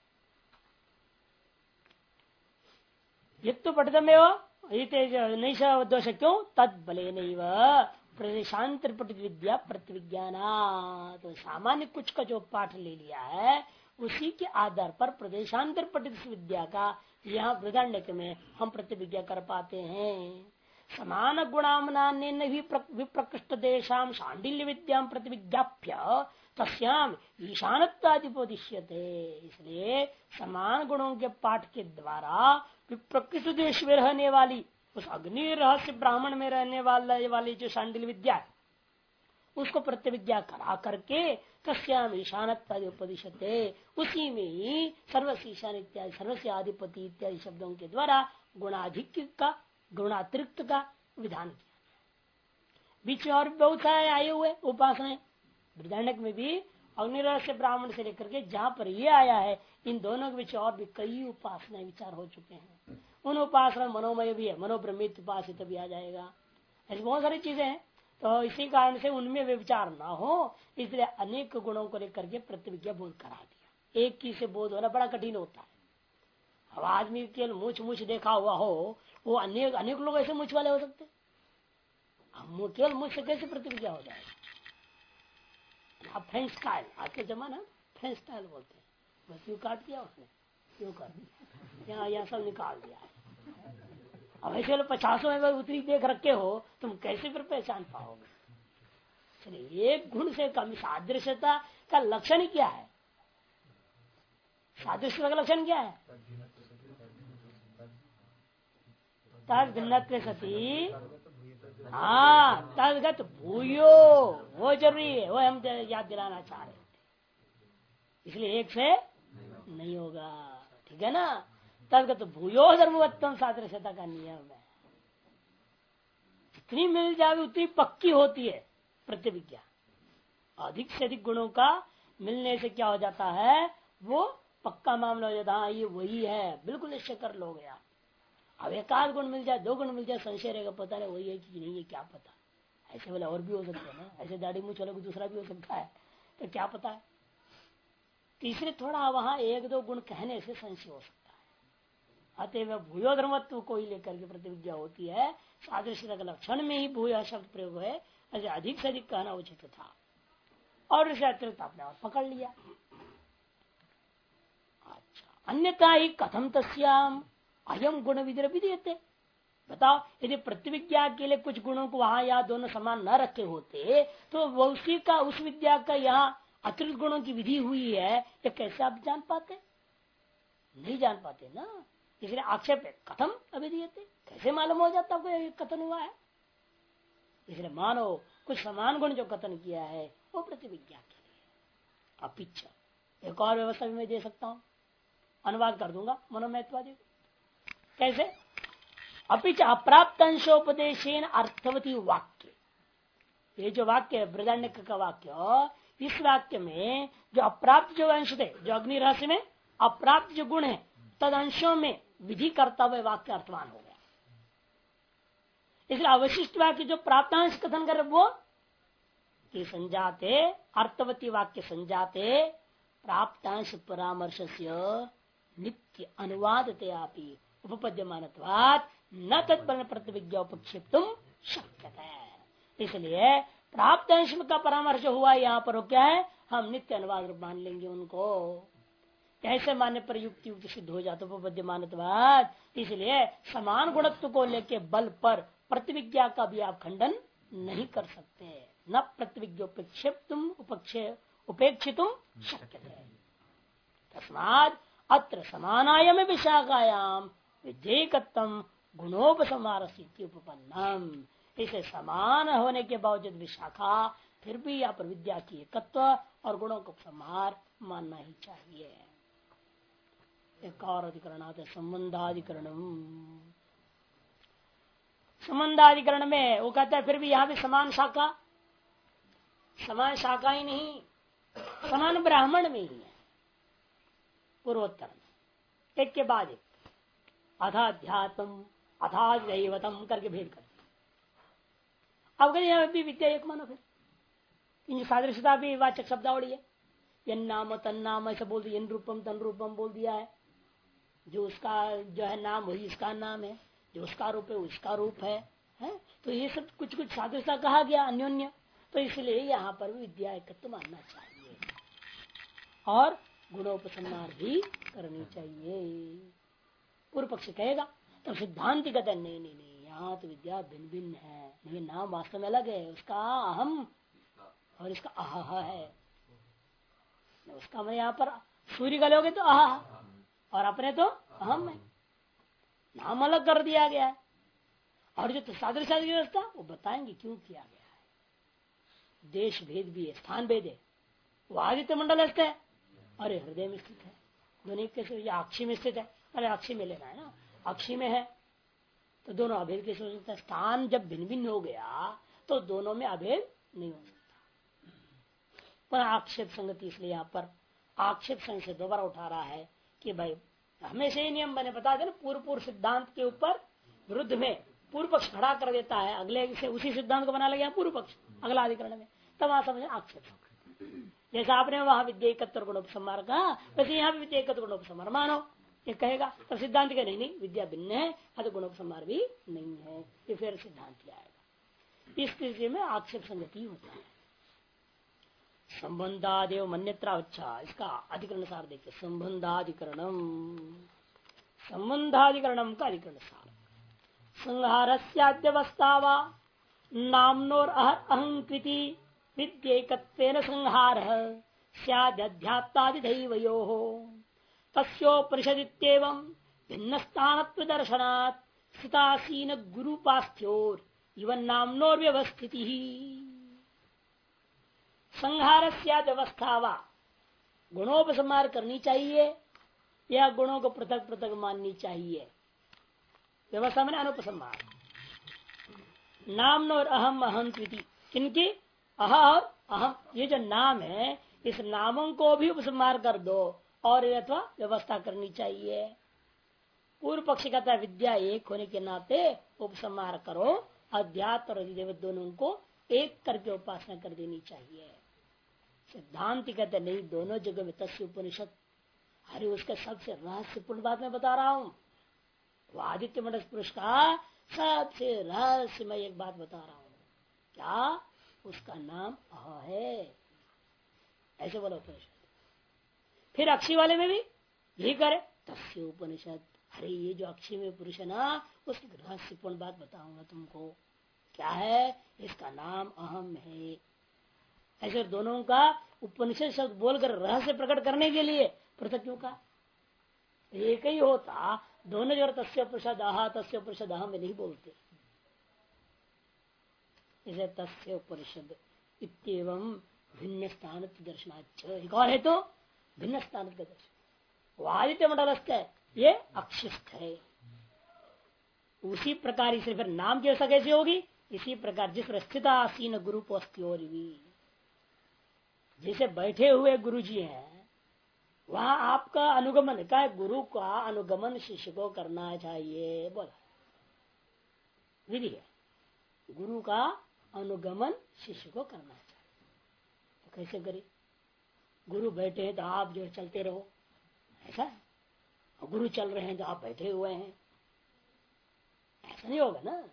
ये तो पठितमेव नहीं दोष, क्यों तद बले नहीं प्रदेशांतर पठित विद्या प्रतिविज्ञाना। तो सामान्य कुछ का जो पाठ ले लिया है, उसी के आधार पर प्रदेशांतर पठित विद्या का यहाँ वृदारण्यक में हम प्रतिविज्ञा कर पाते हैं। समान गुणामनान्य विप्रकृष्ट देशाम शांडिल्य विद्याम प्रतिविज्ञाप्य तस्याम ईशानत्वादिपोदिश्यते। इसलिए समान गुणों के पाठ के द्वारा विप्रकृष्ट देश में रहने वाली, उस अग्नि रहस्य ब्राह्मण में रहने वाली जो शांडिल्य विद्या है, उसको प्रतिविज्ञा करा करके तस्याम ईशानत्वादिपोदिश्यते, उसी में ही सर्वस्य ईशान इत्यादि सर्वस्य आधिपति इत्यादि शब्दों के द्वारा गुणाधिक्य का, गुणातिरिक्त का विधान किया। बीच में और बहुत सारे आए हुए उपासना, बृहदारण्यक में भी अग्निरहस्य ब्राह्मण से लेकर के जहां पर ये आया है, इन दोनों के बीच और भी कई उपासना विचार हो चुके हैं। उन उपासना मनोमय भी है, मनोभ्रमित उपासित भी आ जाएगा, ऐसी बहुत सारी चीजें हैं। तो इसी कारण से उनमें वे विचार ना हो, इसलिए अनेक गुणों को लेकर के प्रतिविज्ञा बोध करा दिया। एक चीज से बोध होना बड़ा कठिन होता है। अब आदमी केवल मूछ देखा हुआ हो, वो अनेक लोग ऐसे मूछ वाले हो सकते, हम केवल मूछ से कैसे प्रतिविज्ञा हो जाएगा। फ्रेंच स्टाइल, आज के जमाना फ्रेंच स्टाइल बोलते हैं, बस यूं काट दिया उसने, यूं कर दिया, यहाँ सब निकाल दिया है। अब ऐसे 50 में उतरी देख रखे हो, तुम कैसे फिर पहचान पाओगे। चलिए, एक गुण से कम सादृश्यता का लक्षण क्या है? सादृश्य का लक्षण क्या है? तद भिन्नत्व सती, हाँ तदगत भूयो, वो जरूरी है, वो हम याद दिलाना चाह रहे थे, इसलिए एक से नहीं होगा, ठीक है ना। तदगत भूयो धर्मवत्तम सादृश्यता का नियम है। जितनी मिल जाए उतनी पक्की होती है प्रतिविज्ञा। अधिक से अधिक गुणों का मिलने से क्या हो जाता है, वो पक्का मामला हो जाता है, हाँ ये वही है, बिल्कुल निश्चय कर लो गया। अब एक आध गुण मिल जाए, 2 गुण मिल जाए, संशय रहेगा, पता नहीं वही है कि नहीं है, क्या पता। ऐसे वाले और भी हो सकते हैं ना, ऐसे दाढ़ी मूंछ वाले को दूसरा भी हो सकता है, तो क्या पता है। तीसरे थोड़ा वहां 1-2 गुण कहने से संशय हो सकता है। अतएव भूयो धर्मत्व को ही लेकर के प्रतिविज्ञा होती है। सादृश्य का लक्षण में ही भूय शब्द प्रयोग है, ऐसे अधिक से अधिक कहना उचित था, और इसे अतिरिक्त आपने और पकड़ लिया। अच्छा, अन्यथा ही कथम तस्याम अयम गुण विधि विधीयते। बताओ, यदि प्रतिविज्ञा के लिए कुछ गुणों को वहां या दोनों समान न रखे होते तो उसी का, उस विद्या का यहाँ अतिरिक्त गुणों की विधि हुई है, ये कैसे आप जान पाते? नहीं जान पाते ना, इसलिए आक्षेप है कथम अभिधीयते, कैसे मालूम हो जाता आपको ये कथन हुआ है। इसलिए मानो कुछ समान गुण जो कथन किया है वो प्रतिविज्ञा के लिए। अपिच एक और व्यवस्था भी मैं दे सकता हूं, अनुवाद कर दूंगा मनोमयत्वादी। कैसे? अपिच अप्राप्त अंशोपदेशेन अर्थवती वाक्य, ये जो वाक्य है बृहदारण्यक का वाक्य, इस वाक्य में जो अप्राप्त जो अंश थे, जो अग्नि रहस्य में अप्राप्त जो गुण है, तद अंशों में विधि करता हुआ वाक्य अर्थवान हो गया। इसलिए अवशिष्ट वाक्य जो प्राप्तांश कथन कर वो कि संजाते अर्थवती वाक्य संजाते प्राप्तांश परामर्श नित्य अनुवादते आपी उपपद्यमानत्वात् न तत्पर प्रतिविज्ञा उपक्षेप्तुम शक्यता है। इसलिए प्राप्त अंश का परामर्श हुआ यहाँ पर क्या है, हम नित्य अनुवाद मान लेंगे उनको। कैसे मानने पर युक्ति युक्ति सिद्ध हो जाता उपपद्यमानत्वात्। इसलिए समान गुणत्व को लेके बल पर प्रतिविज्ञा का भी आप खंडन नहीं कर सकते। न प्रतिविज्ञा उपेक्षितुम शक्यते। तस्मात् अत्र समानायम विशाखायाम विधेयकत्वम गुणोपसंहार उपपन्नम। इसे समान होने के बावजूद विशाखा फिर भी यहाँ पर विद्या की एकत्व और गुणों को उपसंहार मानना ही चाहिए। एक और अधिकरण आता है संबंधाधिकरणम। संबंधाधिकरण में वो कहता है फिर भी यहाँ भी समान शाखा, समान शाखा ही नहीं, समान ब्राह्मण में ही है। पूर्वोत्तर में एक के बाद एक अथाध्यात्म अथादैवतम करके भेद कर। अब कहीं यहाँ भी विद्या एक मानो, फिर सादृश्यता भी वाचक शब्दावली है। यन नाम तन नाम ऐसा बोल दिया, इन रूपम तन रूपम बोल दिया है। जो उसका जो है नाम वही इसका नाम है, जो उसका रूप है उसका रूप है? तो ये सब कुछ कुछ सादृश्यता कहा गया अन्योन्य, तो इसलिए यहाँ पर भी विद्या एकत्व मानना चाहिए और गुणोपसंहार भी करनी चाहिए। पूर्व पक्ष कहेगा तो सिद्धांत कहता है नहीं नहीं नहीं, यहाँ तो विद्या भिन्न भिन्न है, नहीं नाम वास्तव में अलग है, उसका अहम और इसका अह है। उसका मैं यहाँ पर सूर्य का लोगे तो अह और अपने तो अहम है, नाम अलग कर दिया गया है। और जो सादृश्य व्यवस्था वो बताएंगे क्यों किया गया है। देश भेद भी है, स्थान भेद है। वो आदित्य मंडल स्थित है, अरे हृदय में स्थित है। दोनों कैसे, या अक्षी में स्थित है, अरे अक्षी में लेना है ना, अक्षी में है तो दोनों अभेद कैसे हो सकता है। स्थान जब भिन्न भिन्न हो गया तो दोनों में अभेद नहीं हो सकता। पर आक्षेप संगति, इसलिए यहाँ पर आक्षेप संग से दोबारा उठा रहा है कि भाई हमेशा ही नियम बने, बता देना पूर्व सिद्धांत के ऊपर विरुद्ध में पूर्व पक्ष खड़ा कर देता है, अगले से उसी सिद्धांत को बना लगे पूर्व पक्ष अगला अधिकरण में, तब वहां समझे आक्षेप। जैसा आपने वहां विद्या एकत्र गुणोपसंहार कहा, वैसे यहाँ भी विद्या एकत्र गुणोपसंहार मानो ये कहेगा, तब सिद्धांत का नहीं नहीं विद्या भिन्न है, अतः गुणोपसंहार भी नहीं है, ये फिर सिद्धांत आएगा। इस स्थिति में आक्षेप संगति होता है। संबंधादेव मन्यत्रा, अच्छा इसका अधिकरण सार देखिए। संबंधाधिकरणम, संबंधाधिकरणम का अधिकरण सार संहारस्याद्यवस्थावा नामनोर अहंकृति विद्येकत्वेन संहार स्याद्यात्मादिदैवयो तस्योपनिषदित्येवं भिन्न स्थानत्व दर्शनात् स्थितासीन गुरुपास्थ्योर इवन नामनोर व्यवस्थिति संहार व्यवस्था वा गुणोपसंहार करनी चाहिए या गुणों को पृथक पृथक माननी चाहिए। व्यवस्था में अनुपसंहार नाम और अहम अहम त्विति किनकी अह और अहम ये जो नाम है इस नामों को भी उपसंहार कर दो और अथवा व्यवस्था करनी चाहिए। पूर्व पक्षी कहता है विद्या एक होने के नाते उपसंहार करो अध्यात्म और अधिदेव दोनों को एक करके उपासना कर देनी चाहिए। सिद्धांत कहते नहीं दोनों जगह में तस्य उपनिषद अरे उसका सबसे रहस्यपूर्ण बात मैं बता रहा हूं। वो आदित्य मंडल पुरुष का सबसे रहस्यमय एक बात बता रहा हूं। क्या उसका नाम अह है ऐसे बोला उपनिषद। फिर अक्षी वाले में भी यही करे तस्य उपनिषद। अरे ये जो अक्षी में पुरुष है ना उसकी रहस्यपूर्ण बात बताऊंगा तुमको। क्या है इसका नाम अहम है। ऐसे दोनों का उपनिषद शब्द बोलकर रहस्य प्रकट करने के लिए पृथक क्यों का एक ही होता दोनों जो तस्य प्रसाद आहा तस्य प्रसाद अहम में नहीं बोलते। इसे तस्य उपनिषद इत्येवं भिन्न स्थान दर्शनाच एक और है तो भिन्न स्थान का दर्शन। वो आदित्य मंडलस्थ है ये अक्षिस्थ है। उसी प्रकार इसे फिर नाम की व्यवस्था कैसे होगी इसी प्रकार जिस पर स्थित आसीन गुरु पोस्त्योर जैसे बैठे हुए गुरु जी हैं वहां आपका अनुगमन का गुरु का अनुगमन शिष्य को करना चाहिए बोला विधि है। गुरु का अनुगमन शिष्य को करना चाहिए। तो कैसे करे गुरु बैठे हैं तो आप जो चलते रहो ऐसा है और गुरु चल रहे हैं तो आप बैठे हुए हैं ऐसा नहीं होगा ना।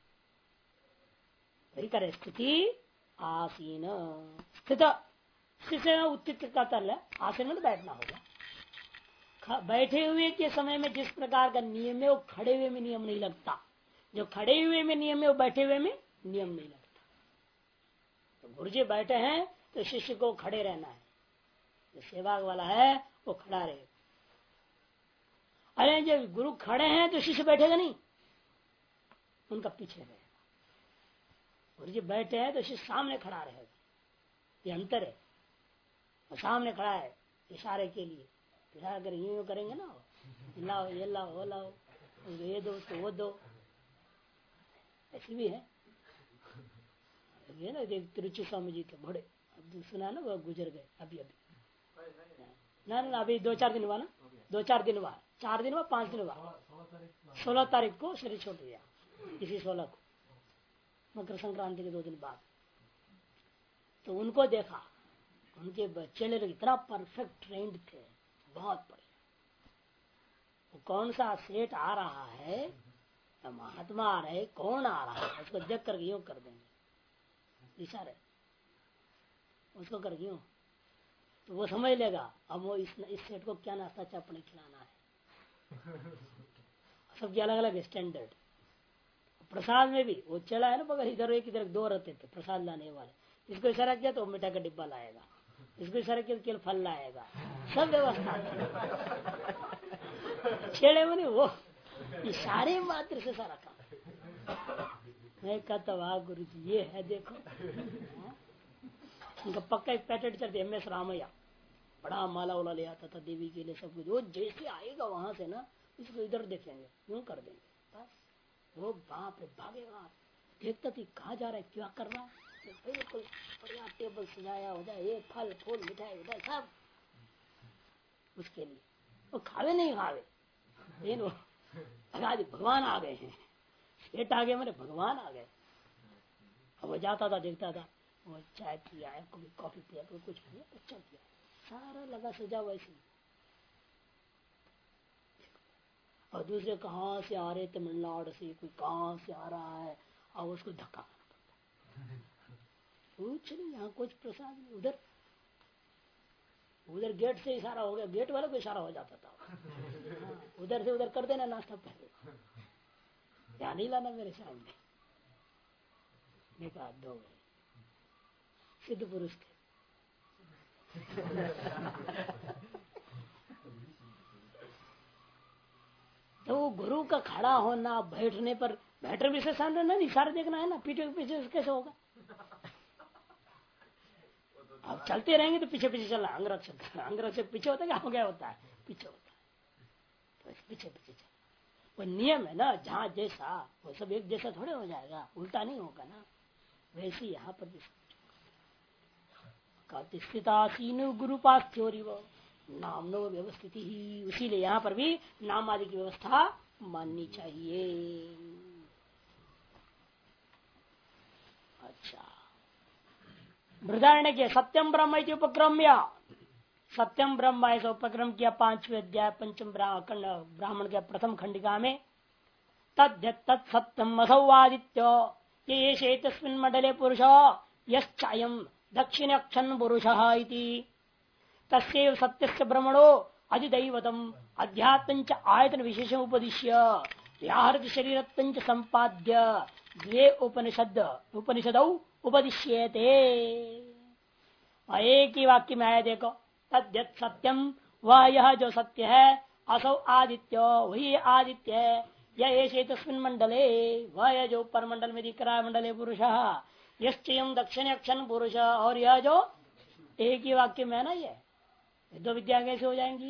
वही करे स्थिति आसीन स्थित उत्थित का तल है आसन में बैठना होगा। बैठे हुए के समय में जिस प्रकार का नियम है वो खड़े हुए में नियम नहीं लगता। जो खड़े हुए में नियम है वो बैठे हुए में नियम नहीं लगता। तो गुरु जी बैठे हैं तो शिष्य को खड़े रहना है। जो सेवा वाला है वो खड़ा रहे। अरे जब गुरु खड़े हैं तो शिष्य बैठेगा नहीं उनका पीछे रहेगा। गुरु जी बैठे हैं तो शिष्य सामने खड़ा रहेगा। ये अंतर है। और सामने खड़ा है इशारे के लिए इशारा अगर यूं करेंगे ना लाओ ये लाओ वो लाओ ये दो उसको वो दो ऐसी भी है। ये ना देख तिरुचि स्वामी जी के बड़े अब सुना ना वो गुजर गए अभी ना अभी 2-4 दिन हुआ ना 2-4 दिन हुआ 4 दिन हुआ 5 दिन हुआ 16 तारीख को शरीर छोड़ दिया इसी 16 को मकर संक्रांति के 2 दिन बाद। तो उनको देखा उनके बच्चे लोग इतना परफेक्ट ट्रेंड थे बहुत बढ़िया। वो कौन सा सेठ आ रहा है या महात्मा आ रहे कौन आ रहा है उसको देख कर यूं कर देंगे इशारे उसको कर यूं तो वो समझ लेगा अब वो इस सेठ को क्या नाश्ता चपने खिलाना है। सबके अलग अलग स्टैंडर्ड। प्रसाद में भी वो चला है ना मगर इधर एक इधर 2 रहते थे प्रसाद लाने वाले। इसको इशारा किया तो मिठाई का डिब्बा लाएगा इसको इशारा किया तो केवल फल लाएगा सब व्यवस्था छेड़े में नहीं वो इशारे मात्र से सारा काम। मैं कहता वाह गुरु जी ये है देखो। उनका पक्का एक पैकेट चलते MS रामैया बड़ा माला उला ले आता था देवी के लिए सब कुछ। वो जैसे आएगा वहां से ना इसको इधर देखेंगे यूं कर देंगे बस वो बाप रे भागेगा। देखता थी कहाँ जा रहा है क्या कर रहा है बिल्कुल बढ़िया टेबल सजाया हो जाए ये फल फूल मिठाई उठाई सब उसके लिए। वो खावे नहीं खावे लेकिन भगवान आ गए हैं सेठ आ गए मेरे भगवान आ गए। अब वो जाता था देखता था वो चाय पिया है कभी कॉफी पिया कभी कुछ पिया अच्छा पिया सारा लगा सजा वैसे। और दूसरे कहाँ से आ रहे तमिलनाडु से कोई कहाँ से आ रहा है और उसको धक्का कुछ नहीं यहाँ कुछ प्रसाद नहीं। उधर उधर गेट से इशारा हो गया गेट वाले को इशारा हो जाता था उधर से उधर कर देना नाश्ता पहले यहाँ नहीं लाना मेरे सामने। देखा 2 सिद्ध पुरुष थे तो गुरु का खड़ा होना, बैठने पर बैठने भी से सामने ना इशारा देखना है ना, पीछे पीछे कैसे होगा? अब चलते रहेंगे तो पीछे पीछे चलना, अंगरक्षक पीछे होता है, क्या हो गया होता है, पीछे होता है, तो पीछे पीछे चल। वो नियम है ना, जहाँ जैसा वो सब एक जैसा थोड़े हो जाएगा, उल्टा नहीं होगा ना। वैसे यहाँ पर भी स्थितासीन गुरुपास्थ्योरी वो नाम नो व्यवस्थित ही, उसीलिए यहाँ पर भी नाम आदि की व्यवस्था माननी चाहिए। अच्छा, बृहदारण्य के सत्यम ब्रह्म उपक्रम्य, सत्यम ब्रह्म ऐसा उपक्रम किया 5वें अध्याय 5म ब्राह्मण के प्रथम खंडिका में। तत्सत्यम असौवादित्य ये शेतस्मिन् मंडले पुरुष यश्चायम दक्षिणक्षण पुरुष तस्यैव सत्यस्य ब्रह्मणो अधिदैवतम अध्यात्म आयतन विशेष उपदिश्य व्याहृत शरीरत्व संपाद्य द्वे उपनिषदौ उपदिश्येते। एक ही वाक्य में आया देखो, तद्यत सत्यम, वह यह जो सत्य है, असौ आदित्य, वही आदित्य है, यह तस्मिन् मंडले, वह यह जो परमंडल में दिख रहा है, मंडले पुरुष यश्चयम दक्षिण अक्षण पुरुष, और यह जो एक ही वाक्य में है ना, ये दो विद्या कैसे हो जाएंगी?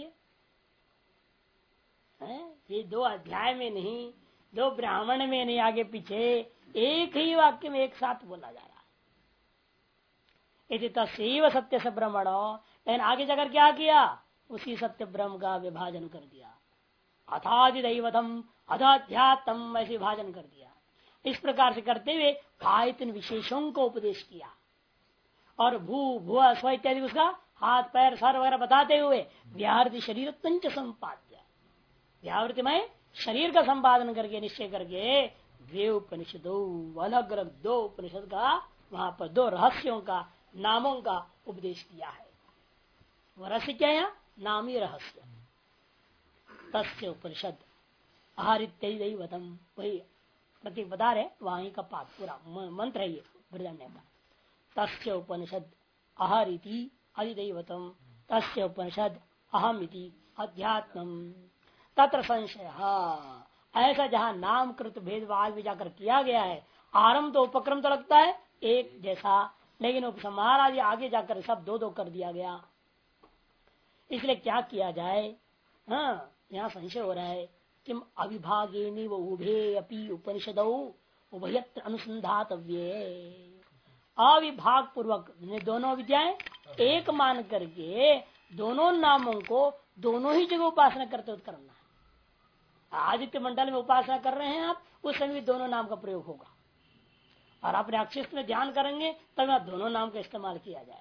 ये दो अध्याय में नहीं, दो ब्राह्मण में नहीं, आगे पीछे एक ही वाक्य में एक साथ बोला जा रहा है। यदि तस्यैव सत्य से ब्रह्मण, लेकिन आगे जाकर क्या किया? उसी सत्य ब्रह्म का विभाजन कर दिया, अथाधिदैवतम अधाध्यात्म ऐसे विभाजन कर दिया। इस प्रकार से करते हुए आयतन विशेषों को उपदेश किया, और भू भुआ स्व इत्यादि उसका हाथ पैर सर वगैरह बताते हुए व्याहृति शरीर संपाद्य, व्यावृति में शरीर का संपादन करके निश्चय करके वे उपनिषदों, अलग अलग दो उपनिषद का, वहां पर दो रहस्यों का, नामों का उपदेश किया है। वह रहस्य क्या है? नाम ही रहस्य। तस्य उपनिषद आहारित्यवतम, वही प्रतीक बता रहे, वहीं का पाठ पूरा मंत्र है ये बृहदारण्य का। तस्य उपनिषद अहरिति अधिदैवतम, तस्य उपनिषद अहमिति अध्यात्मम, तत्र संशय, ऐसा जहाँ नामकृत भेदभाव भी जाकर किया गया है। आरंभ तो उपक्रम तो लगता है एक जैसा, लेकिन उपसंहार आदि आगे जाकर सब दो दो कर दिया गया। इसलिए क्या किया जाए? हाँ, यहाँ संशय हो रहा है, किम अविभागे व उभे अपि उपनिषदौ उभयत्र अनुसंधातव्ये, अविभाग पूर्वक दोनों विद्याएं एक मान करके दोनों नामों को दोनों ही जगह उपासना करते हुए करना है। आदित्य मंडल में उपासना कर रहे हैं आप, उस समय दोनों नाम का प्रयोग होगा, और अपने अक्षिष्ट में ध्यान करेंगे तब आप दोनों नाम का इस्तेमाल किया जाएगा।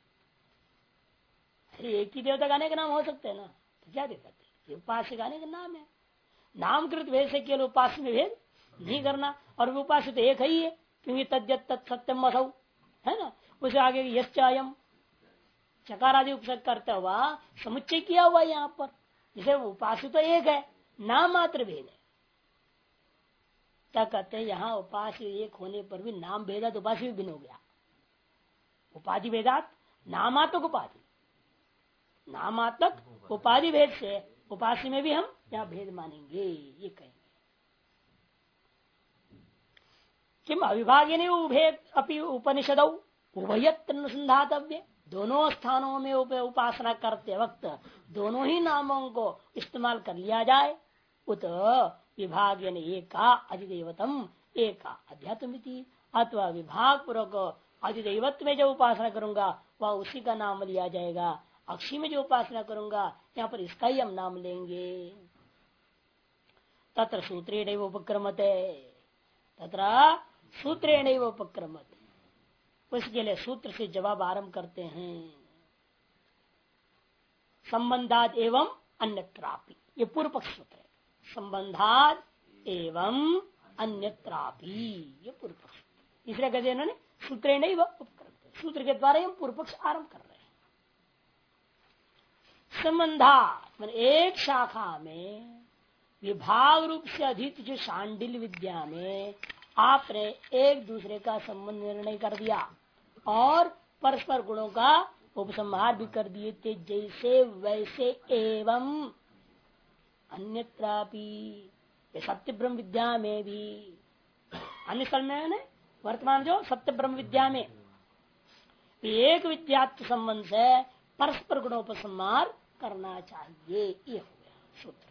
एक ही देवता गाने का नाम हो सकते हैं ना, तो क्या दिक्कत है? उपास्य गाने का नाम है, नामकृत भेद से केवल उपास्य में भेद नहीं करना, और उपास्य तो एक ही है, क्योंकि तद्यत तत्सत्यम असौ है ना। उसे आगे यश्चायम चकार आदि उपसर्ग करता हुआ समुच्चय किया हुआ यहाँ पर, जिसे उपास्य तो एक है, नाम मात्र भेद है। क्या कहते हैं? यहाँ उपास्य एक होने पर भी नाम भेदात उपास्य भी भिन्न हो गया। उपाधि भेदात नामात्मक उपाधि, नामात्मक उपाधि भेद से उपास्य में भी हम यहाँ भेद मानेंगे, ये कहेंगे। किम अविभागे ने उभे अपि उपनिषदौ उभयत्र अनुसंधातव्य, दोनों स्थानों में उपासना करते वक्त दोनों ही नामों को इस्तेमाल कर लिया जाए। उत विभाग एका अधिदेवतम एका अध्यात्मिति, अथवा विभाग पूर्वक अधिदेवत्व में जो उपासना करूंगा वह उसी का नाम लिया जाएगा, अक्षी में जो उपासना करूंगा यहाँ पर इसका ही हम नाम लेंगे। तत्र सूत्रेण उपक्रमते, तत्र सूत्रेण उपक्रमते, उसके लिए सूत्र से जवाब आरंभ करते हैं। संबंधात एवं अन्यत्रापि, ये पूर्व पक्ष सूत्र है। संबंधात एवं अन्यत्रापि, ये पूर्व पक्ष। इसलिए कहते हैं उन्होंने सूत्रेण उपक्रमते, सूत्र के द्वारा हम पूर्व पक्ष आरंभ कर रहे हैं। संबंधात मान एक शाखा में विभाग रूप से अधित जो शांडिल्य विद्या में आपने एक दूसरे का संबंध निर्णय कर दिया और परस्पर गुणों का उपसंहार भी कर दिए थे, जैसे वैसे एवं अन्यत्रापि, सत्य ब्रह्म विद्या में भी, अन्य स्थल में है वर्तमान जो सत्य ब्रह्म विद्या में एक विद्यात्व संबंध से परस्पर गुणोपसंहार करना चाहिए। ये हो गया सूत्र।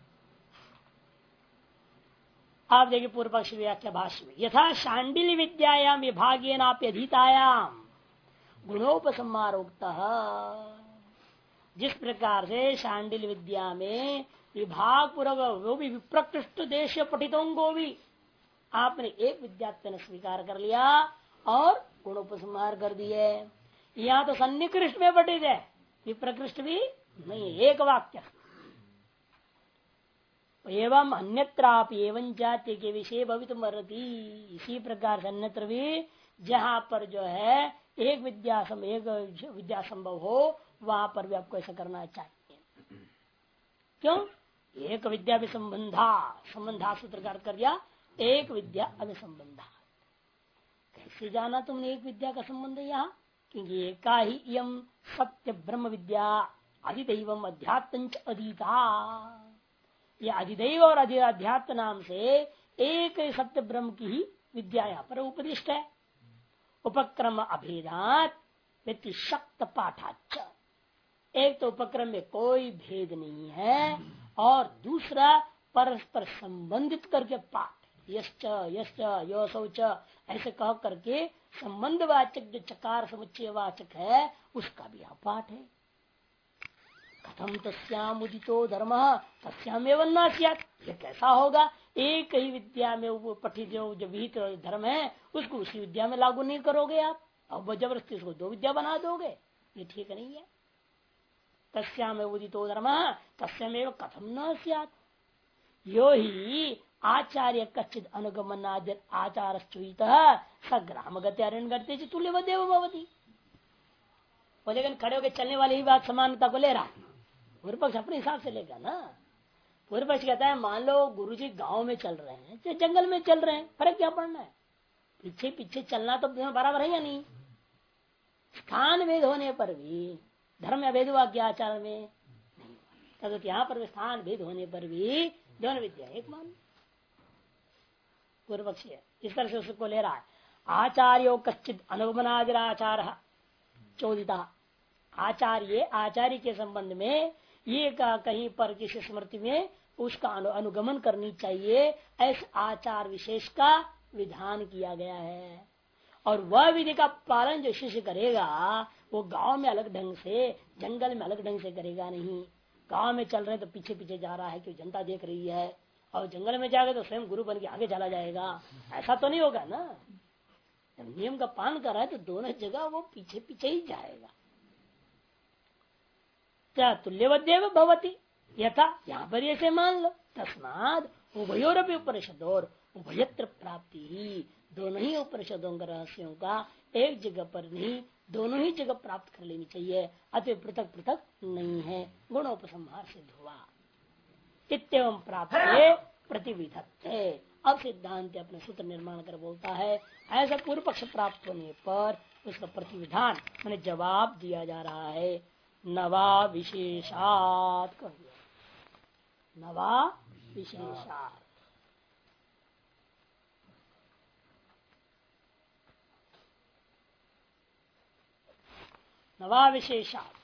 आप देखिए पूर्व पक्ष व्याख्या भाष्य में, यथा शांडिल्य विद्यायाम विभागेनाप्यधीतायाम गुणोपसंहार उक्तः, जिस प्रकार से शांडिल्य विद्या में विभाग पूर्वक वो भी विप्रकृष्ट देश पठितों को भी आपने एक विद्यात्व ने स्वीकार कर लिया और गुणोपसंहार कर दिए। यहाँ तो सन्निकृष्ट में पठित है, विप्रकृष्ट भी नहीं, एक वाक्य। एवं अन्यत्रापि एवं जाति के विषय भवितुमर्हति, इसी प्रकार से अन्यत्र भी जहाँ पर जो है एक विद्या संभव हो वहां पर भी आपको ऐसा करना चाहिए। क्यों? एक विद्या भी संबंधा सूत्र का अर्थ कर दिया, एक विद्या अभिसंबंधा। कैसे जाना तुमने एक विद्या का संबंध है यहाँ? क्योंकि एका ही यम सत्य ब्रह्म विद्या अधिदैव अध्यात्म अधीता, यह अधिदैव और अध्यात्म नाम से एक सत्य ब्रह्म की ही विद्या यहाँ पर उपदिष्ट है। उपक्रम अभेदात व्यक्ति शक्त पाठाच, एक तो उपक्रम में कोई भेद नहीं है और दूसरा परस्पर संबंधित करके पाठ, यश्च यश्च योसौच ऐसे कह करके संबंधवाचक जो चकार समुच्चय वाचक है उसका भी यहाँ पाठ है। कथम तस्याम उदितो धर्म तस्याम एवं न स्यात्, ये कैसा होगा? एक ही विद्या में वो पठित जो विहित धर्म है उसको उसी विद्या में लागू नहीं करोगे आप, अब जबरदस्ती उसको दो विद्या बना दोगे, ये ठीक नहीं है। तस्याम उदितो धर्म तस्याम एवं कथम न स्यात्, यो ही आचार्य कच्चित अनुगमन आचार सग्राम गत्यारण्य तुल्यवदेव भवति। वो लेकिन खड़े होकर चलने वाली ही बात समानता को ले रहा है, पूर्व पक्ष अपने हिसाब से लेगा ना। पूर्व पक्ष कहता है मान लो गुरुजी गांव में चल रहे हैं चाहे जंगल में चल रहे हैं, फर्क क्या पड़ना है? पीछे पीछे चलना तो बराबर है या नहीं? स्थान भेद होने पर भी धर्म अभेद हुआ क्या आचार में नहीं, तब यहाँ पर स्थान भेद होने पर भी दोनों विद्या एक मान। पूर्व पक्षी है इस तरह से उसको ले रहा है। आचार्यो कच्चित अनुगमनादिराचार चोदिता, आचार्य के संबंध में ये कहीं पर किसी स्मृति में उसका अनुगमन करनी चाहिए, ऐसे आचार विशेष का विधान किया गया है। और वह विधि का पालन जो शिष्य करेगा वो गांव में अलग ढंग से जंगल में अलग ढंग से करेगा नहीं। गांव में चल रहे तो पीछे पीछे जा रहा है कि जनता देख रही है, और जंगल में जाएगा तो स्वयं गुरु बन के आगे चला जाएगा, ऐसा तो नहीं होगा ना। जब नियम का पालन कर रहा है तो दोनों जगह वो पीछे पीछे ही जाएगा। क्या तुल्यवदेव भवति यथा, यहाँ पर ऐसे मान लो। तस्माद उभयोरपि उपनिषदोर उभयत्र प्राप्ति ही, दोनों ही उपनिषदों का रहस्यों का एक जगह पर नहीं दोनों ही जगह प्राप्त कर लेनी चाहिए, अतः पृथक पृथक नहीं है। गुणोपसंहार सिद्ध हुआ इत्येवं प्राप्त प्रतिविधत्त। अब सिद्धांत अपने सूत्र निर्माण कर बोलता है ऐसा पूर्व पक्ष प्राप्त होने पर उसका प्रतिविधान मैंने जवाब दिया जा रहा है। नवा विशेषात कर दिया, नवा विशेषात। नवा विशेषात,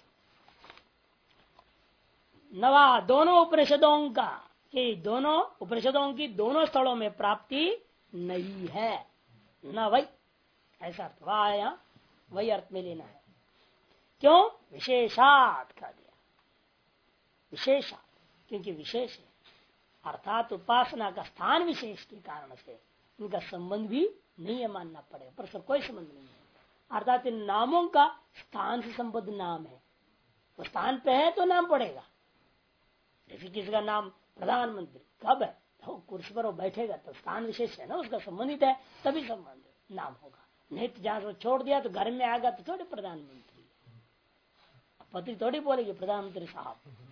नवा दोनों उपनिषदों का कि दोनों उपनिषदों की दोनों स्थलों में प्राप्ति नहीं है। न वही ऐसा अर्थ वह वही अर्थ में लेना है। क्यों? विशेषात कर दिया, विशेषात क्योंकि विशेष है, अर्थात उपासना का स्थान विशेष के कारण से इनका संबंध भी नहीं है मानना पड़ेगा, परस्पर कोई संबंध नहीं है। अर्थात इन नामों का स्थान से संबद्ध नाम है, वो स्थान पे है तो नाम पड़ेगा। जैसे किसी का नाम प्रधानमंत्री कब है तो कुर्सी पर वो बैठेगा तो स्थान विशेष है ना, उसका संबंधित है तभी संबंध नाम होगा। नहीं तो जहां छोड़ दिया तो घर में आएगा तो थोड़े प्रधानमंत्री, पत्नी थोड़ी बोलेगी प्रधानमंत्री साहब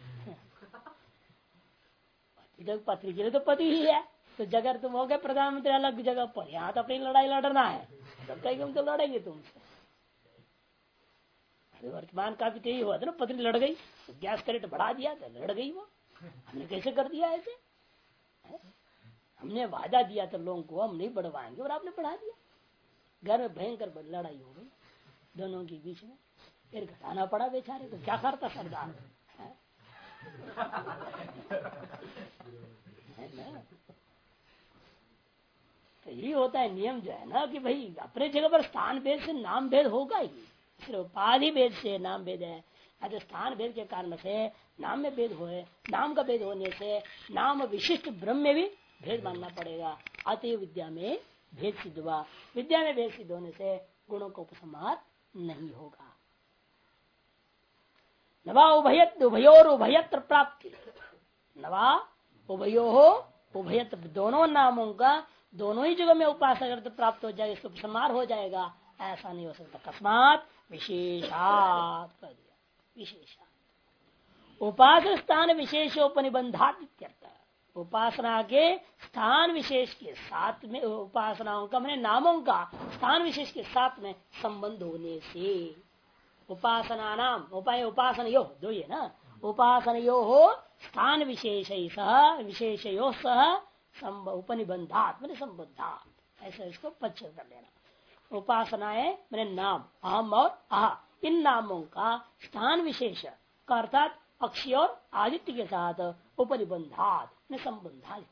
पत्नी के लिए तो पति ही है, तो जगह तुम हो गए प्रधानमंत्री अलग जगह पर, यहाँ तो अपनी लड़ाई लड़ना है, तब कहीं हम तो लड़ेंगे तुमसे। अभी वर्तमान का भी तो यही हुआ था ना, पत्नी लड़ गई, गैस का रेट बढ़ा दिया था, लड़ गई वो। हमने कैसे कर दिया ऐसे? हमने वादा दिया था लोगों को हम नहीं बढ़वाएंगे और आपने बढ़ा दिया। घर में भयंकर लड़ाई हो गई दोनों के बीच में, फिर घटाना पड़ा बेचारे को, क्या करता सरदार है ना। तो यही होता है नियम जो है ना कि भाई अपने जगह पर स्थान भेद से नाम भेद होगा ही, सिर्फ उपाधि भेद से नाम भेद है। अगर स्थान भेद के कारण से नाम में भेद हो, नाम का भेद होने से नाम विशिष्ट ब्रह्म में भी भेद मानना पड़ेगा। अतः विद्या में भेद सिद्ध हुआ, विद्या में भेद सिद्ध होने से गुणों का उपसंहार नहीं होगा। नवा उभयत उभयोर उभयत्र प्राप्ति, नवा उभयो हो उभयत्र, दोनों नामों का दोनों ही जगह में उपासना प्राप्त हो जाएगा, इसको उपसंहार हो जाएगा, ऐसा नहीं हो सकता। अकस्मात विशेषात कर दिया, विशेषात उपासना स्थान विशेषोपनिबंधात, उपासना के स्थान विशेष के साथ में, उपासनाओं का मैंने नामों का स्थान विशेष के साथ में संबंध होने से, उपासना नाम उपाय उपासन यो दो ये ना, उपासन यो हो स्थान विशेष सह विशेषयो सह उपनिबंधात मैंने संबंधात, ऐसा इसको पच्चीस कर लेना। उपासनाएं मैंने नाम अहम और आह, इन नामों का स्थान विशेष का अर्थात अक्षय और आदित्य के साथ उपनिबंधात में संबंधात,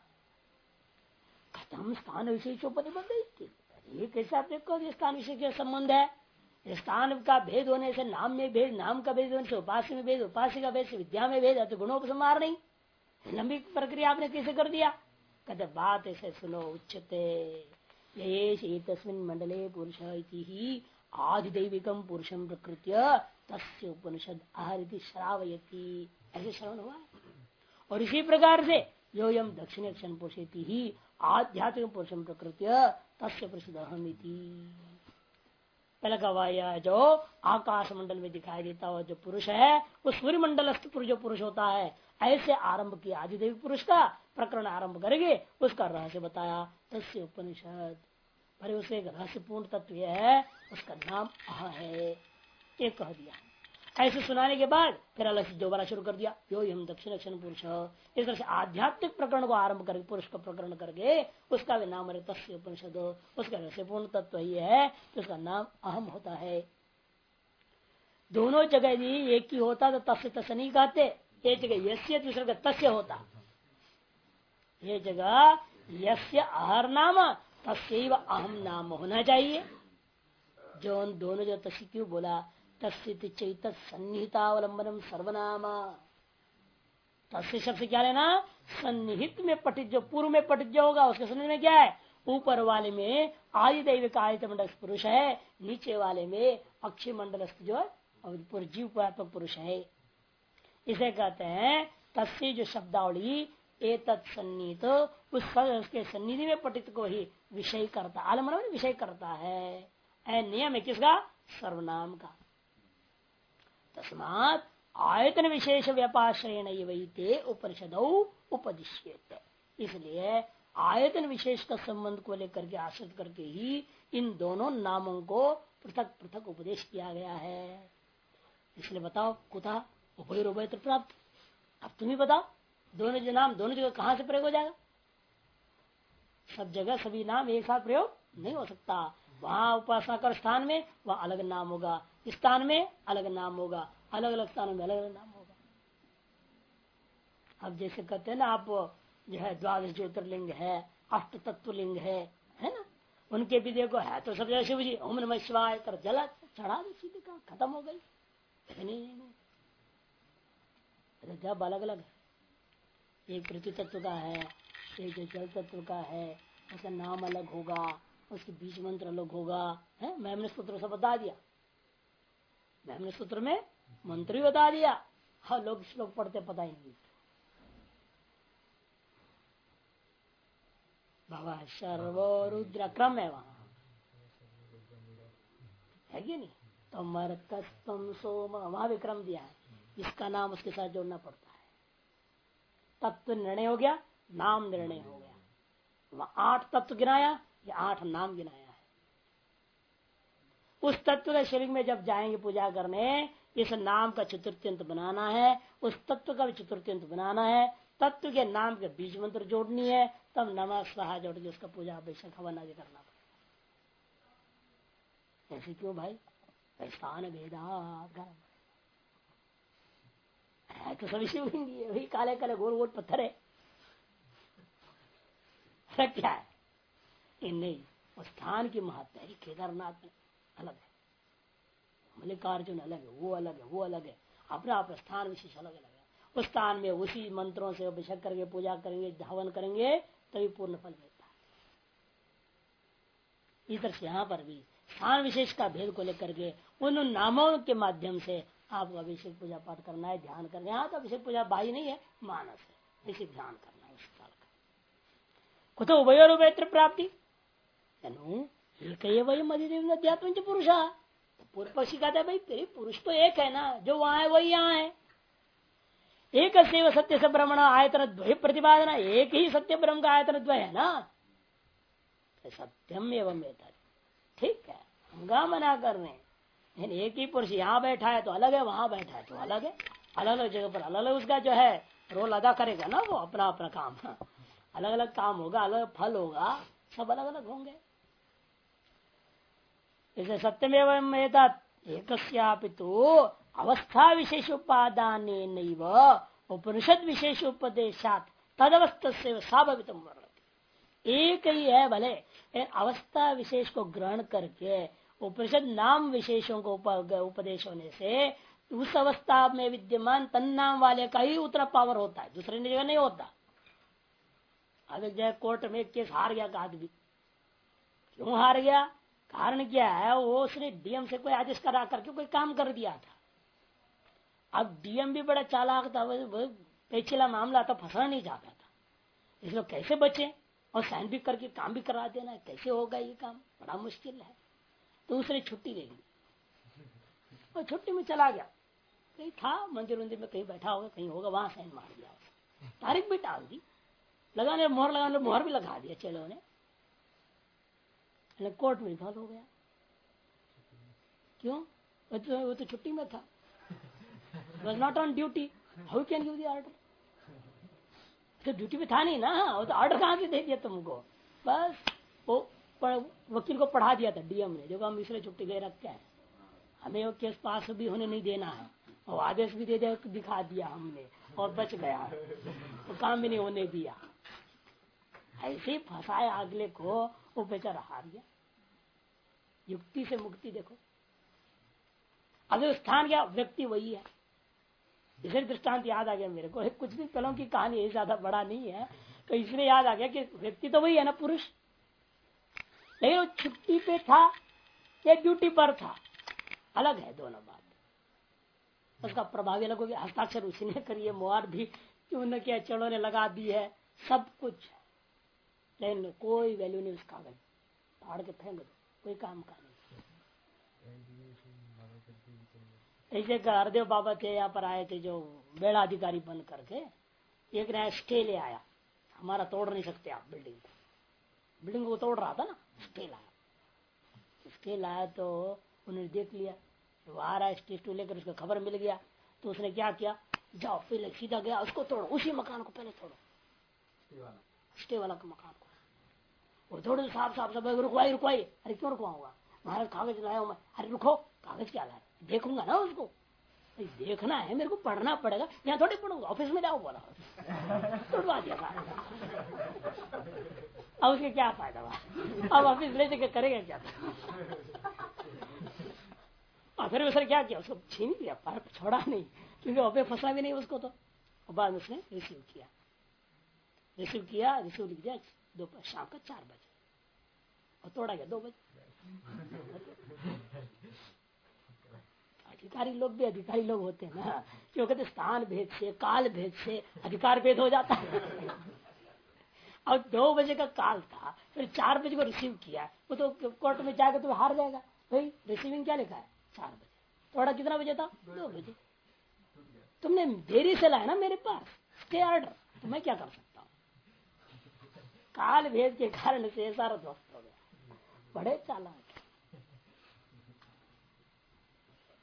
खत्म स्थान विशेष उपनिबंध। ये कैसे आपने कहो स्थान विशेष के संबंध है? स्थान का भेद होने से नाम में भेद, नाम का भेद होने से उपास्य में भेद, उपास्य का भेद से विद्या में भेद है, तो गुणोपसंहार नहीं। लंबी प्रक्रिया आपने कैसे कर दिया? कहते बात ऐसे सुनो, उच्चते ये तस्मिन् मंडले पुरुष ही आदिदैविकम पुरुषम प्रकृत्य तस्य उपनिषद आहरिति श्रावयति, ऐसे श्रवण हुआ। और इसी प्रकार से यो यम दक्षिण क्षण पोषेती ही आध्यात्मिक पुरुषम प्रकृत्य तस्य प्रसिद्ध अहमिति। पहले कहा जो आकाश मंडल में दिखाई देता हुआ जो पुरुष है वो सूर्य मंडलस्थ पुरुष जो पुरुष होता है, ऐसे आरंभ किया आदिदेवी पुरुष का प्रकरण आरंभ करेंगे, उसका रहस्य बताया तस्य उपनिषद। पर उसे एक रहस्यपूर्ण तत्व है, उसका नाम अह है, ये कह दिया। ऐसे सुनाने के बाद फिर अलग से दोबारा शुरू कर दिया यो यम दक्षिण क्षण पुरुष। इस तरह से आध्यात्मिक प्रकरण को आरंभ करके पुरुष का प्रकरण करके उसका भी नाम है तस्य उपनिषद, उसका रहस्यपूर्ण तत्व ही है, तो उसका नाम अहम होता है। दोनों जगह भी एक ही होता तो तस्य तस्य नहीं कहते, एक जगह यस्य दूसरे का तस्य होता, ये जगह यस्य अहर नाम तस्यैव अहम नाम होना चाहिए। जो दोनों जो तस्य क्यों बोला, तस्य चैत सन्निहितावलंबनम सर्वनाम, तस्य शब्द से क्या लेना, सन्निहित में पठित जो पूर्व में पठित जो होगा उसके समझ में क्या है, ऊपर वाले में आदि दैविक आदित्य मंडल पुरुष है, नीचे वाले में अक्षय मंडल जो है जीवात्मक पुरुष है। इसे कहते हैं तस्य जो शब्दावली एतत् सन्निहित, उसके सन्निधि में पठित को ही विषय करता, आलम्बन में विषय करता है। नियम है किसका, सर्वनाम का। तस्मात् आयतन विशेष व्यापाश्रयण वैते उपनिषदौ उपदिश्येत, इसलिए आयतन विशेष का संबंध को लेकर के आश्रित करके ही इन दोनों नामों को पृथक पृथक उपदेश किया गया है। इसलिए बताओ कुतः उभय उभय प्राप्त, अब तुम ही बताओ दोनों जो नाम दोनों जगह कहां से प्रयोग हो जाएगा? सब जगह सभी नाम एक साथ प्रयोग नहीं हो सकता। वहां उपासना कर स्थान में वह अलग नाम होगा, इस स्थान में अलग नाम होगा, अलग अलग स्थानों में अलग अलग नाम होगा। अब जैसे कहते हैं ना आप जो है द्वादश ज्योतिर्लिंग है, अष्ट तत्व लिंग है ना, उनके भी देखो है तो सब जगह शिव जी ओम नमः शिवाय कर जला चढ़ा दो, सीधे का खत्म हो गई। नहीं जब अलग अलग है, एक पृथ्वी तत्व का है, एक जल तत्व का है, उसका नाम अलग होगा, उसके बीच मंत्र अलग होगा है। मैंने सूत्र से बता दिया, मैंने सूत्र में मंत्र भी बता दिया। हाँ लोग श्लोक पढ़ते पता ही नहीं। बाबा सर्व रुद्र क्रम है वहां, है कि नहीं? तो मरकस्तम सोम वहां भी क्रम दिया है, इसका नाम उसके साथ जोड़ना पड़ता है। तत्व निर्णय हो गया, नाम निर्णय हो गया। वहां 8 तत्व गिनाया, या 8 नाम गिनाया है। उस तत्व के शिवलिंग में जब जाएंगे पूजा करने, इस नाम का चतुर्थ्यंत बनाना है, उस तत्व का भी चतुर्थ्यंत बनाना है, तत्व के नाम के बीज मंत्र जोड़नी है, तब नमः स्वाहा जोड़ के उसका पूजा अभिषेक हवन आदि करना पड़ेगा। ऐसे क्यों भाई? स्थान भेदा तो सभी शिवलिंग है, वही काले काले गोल गोल पत्थर है, क्या है? नहीं, उस स्थान की महत्ता है। केदारनाथ में अलग है, मल्लिकार्जुन अलग है, वो अलग है, वो अलग है, अपना अपना स्थान विशेष अलग अलग है। उस स्थान में उसी मंत्रों से अभिषेक करके पूजा करेंगे, हवन करेंगे, तभी पूर्ण फल मिलता है। इस तरह से यहाँ पर भी स्थान विशेष का भेद को लेकर के उन नामों के माध्यम से आपको अभिषेक पूजा पाठ करना है, ध्यान करना है। यहाँ तो अभिषेक पूजा बाई नहीं है, मानस है, इसे ध्यान करना है उस काल का। कुतो उभयोर उभयत्र प्राप्ति अध्यात्म पुरुष, पूर्व पक्षी कहता है भाई तेरी पुरुष तो एक है ना, जो वहां है वही यहाँ है। एक सत्य से ब्रह्मण आयतन द्वय प्रतिपादना, एक ही सत्य ब्रह्म का आयतन द्वय है ना, सत्यम एवं वेतन। ठीक है, हम गा मना कर रहे हैं, लेकिन एक ही पुरुष यहाँ बैठा है तो अलग है, वहां बैठा है तो अलग है, अलग अलग जगह पर अलग अलग उसका जो है रोल अदा करेगा ना, वो अपना अपना काम, अलग अलग काम होगा, अलग फल होगा, सब अलग अलग होंगे। इसे सत्यमेव एक तो अवस्था विशेष उपादान उपनिषद विशेष उपदेशात तदवस्थ से स्वाभावितम वर्णति। एक ही है भले, अवस्था विशेष को ग्रहण करके उपनिषद नाम विशेषों को उपदेश होने से उस अवस्था में विद्यमान तन्नाम वाले का ही उतना पावर होता है, दूसरे जगह नहीं होता। अब जय कोर्ट में एक केस हार गया आदमी, क्यों हार गया? कारण क्या है? वो उसने डीएम से कोई आदेश करा करके कोई काम कर दिया था। अब डीएम भी बड़ा चालाक था, पेचीला मामला था, फंसना नहीं चाहता था, इसलिए कैसे बचे और साइन भी करके काम भी करा देना, कैसे होगा ये काम? बड़ा मुश्किल है। तो उसने छुट्टी ले ली और छुट्टी में चला गया, कहीं था मंदिर मंदिर में कहीं बैठा होगा, कहीं होगा, वहां साइन मार दिया, तारीख भी टाल दी, लगाने मोहर भी लगा दिया चलो ने, कोर्ट में फल हो गया। क्यों? वो तो छुट्टी में था, was not on duty, how can you give the order? तो ड्यूटी में था नहीं ना, वो तो ऑर्डर कहाँ से दे दिया तुमको? बस वो वकील को पढ़ा दिया था डीएम ने, जो हम इसलिए छुट्टी दे रखते हैं, हमें वो केस पास भी होने नहीं देना है, और आदेश भी दे दिखा दिया हमने और बच गया, तो काम भी नहीं होने दिया। ऐसे ही फंसाया अगले को, वो बेचारा हार गया। युक्ति से मुक्ति देखो। अगर स्थान क्या, व्यक्ति वही है। इसे दृष्टांत याद आ गया मेरे को, कुछ दिन पहले की कहानी है, ज्यादा बड़ा नहीं है, तो इसलिए याद आ गया कि व्यक्ति तो वही है ना, पुरुष, लेकिन वो छुट्टी पे था या ड्यूटी पर था, अलग है दोनों बात। उसका प्रभावी अलग हो गया, हस्ताक्षर उसी ने करिए, मुहार भी क्यों न किया, चढ़ों ने लगा दी है, सब कुछ, लेकिन कोई वैल्यू नहीं उस कागज, फाड़ के फेंक दो, कोई काम का नहीं। ऐसे हरदेव बाबा थे, यहाँ पर आए थे, जो बेड़ा अधिकारी बन करके, एक नया स्टे ले आया, हमारा तोड़ नहीं सकते आप बिल्डिंग को तोड़ रहा था ना, स्टे लाया तो उन्होंने देख लिया वो आ रहा है स्टे लेकर, उसको खबर मिल गया, तो उसने क्या किया, जाओ फिर सीधा गया, उसको तोड़ो, उसी मकान को पहले तोड़ो, स्टे वाला का मकान को, वो थोड़े साफ रुकवाई, अरे क्यों रुकवाऊंगा, महाराज कागज लाया हूं मैं, अरे रुको, कागज क्या लाया, देखूंगा ना उसको, देखना है मेरे को, पढ़ना पड़ेगा, यहाँ थोड़ी पढ़ूंगा, ऑफिस में जाओ, बोला तोड़वा दिया। अब उसके क्या फायदा हुआ, अब ऑफिस ले जाकर करेगा क्या? और फिर उसने क्या किया, उसको छीन लिया, पर छोड़ा नहीं, क्योंकि वहां पे फंसा भी नहीं उसको, तो बाद में उसने रिसीव किया, रिसीव लिख दिया दोपहर शाम का 4 बजे, और तोड़ा गया 2 बजे। अधिकारी लोग भी अधिकारी लोग होते हैं ना, क्यों कहते स्थान भेद से, काल भेद से अधिकार भेद हो जाता है। और 2 बजे का काल था, फिर 4 बजे को रिसीव किया, वो तो कोर्ट में जाकर तो हार जाएगा भाई, रिसीविंग क्या लिखा है 4 बजे, थोड़ा कितना बजे था 2 बजे, तुमने देरी से लाया ना मेरे पास स्टे ऑर्डर, तो मैं क्या कर सकता हूँ? काल भेद के कारण से सारा ध्वस्त हो गया, बड़े चालाक।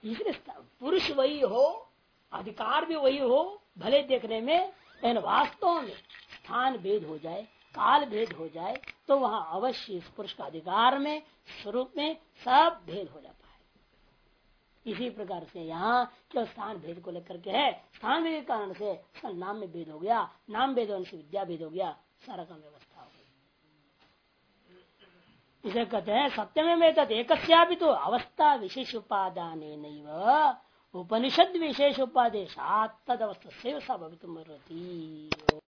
इसलिए पुरुष वही हो, अधिकार भी वही हो, भले देखने में, लेकिन वास्तव में स्थान भेद हो जाए, काल भेद हो जाए, तो वहां अवश्य इस पुरुष का अधिकार में, स्वरूप में सब भेद हो जाता है। इसी प्रकार से यहाँ क्यों स्थान भेद को लेकर के है, स्थान भेद के कारण से नाम में भेद हो गया, नाम भेद होने से विद्या भेद हो गया, सारा काम व्यवस्था हो गई। इसे कहते हैं सत्य में एक तो अवस्था विशेष उपादान उपनिषद विशेष उपादेश तद अवस्था से भवितुम।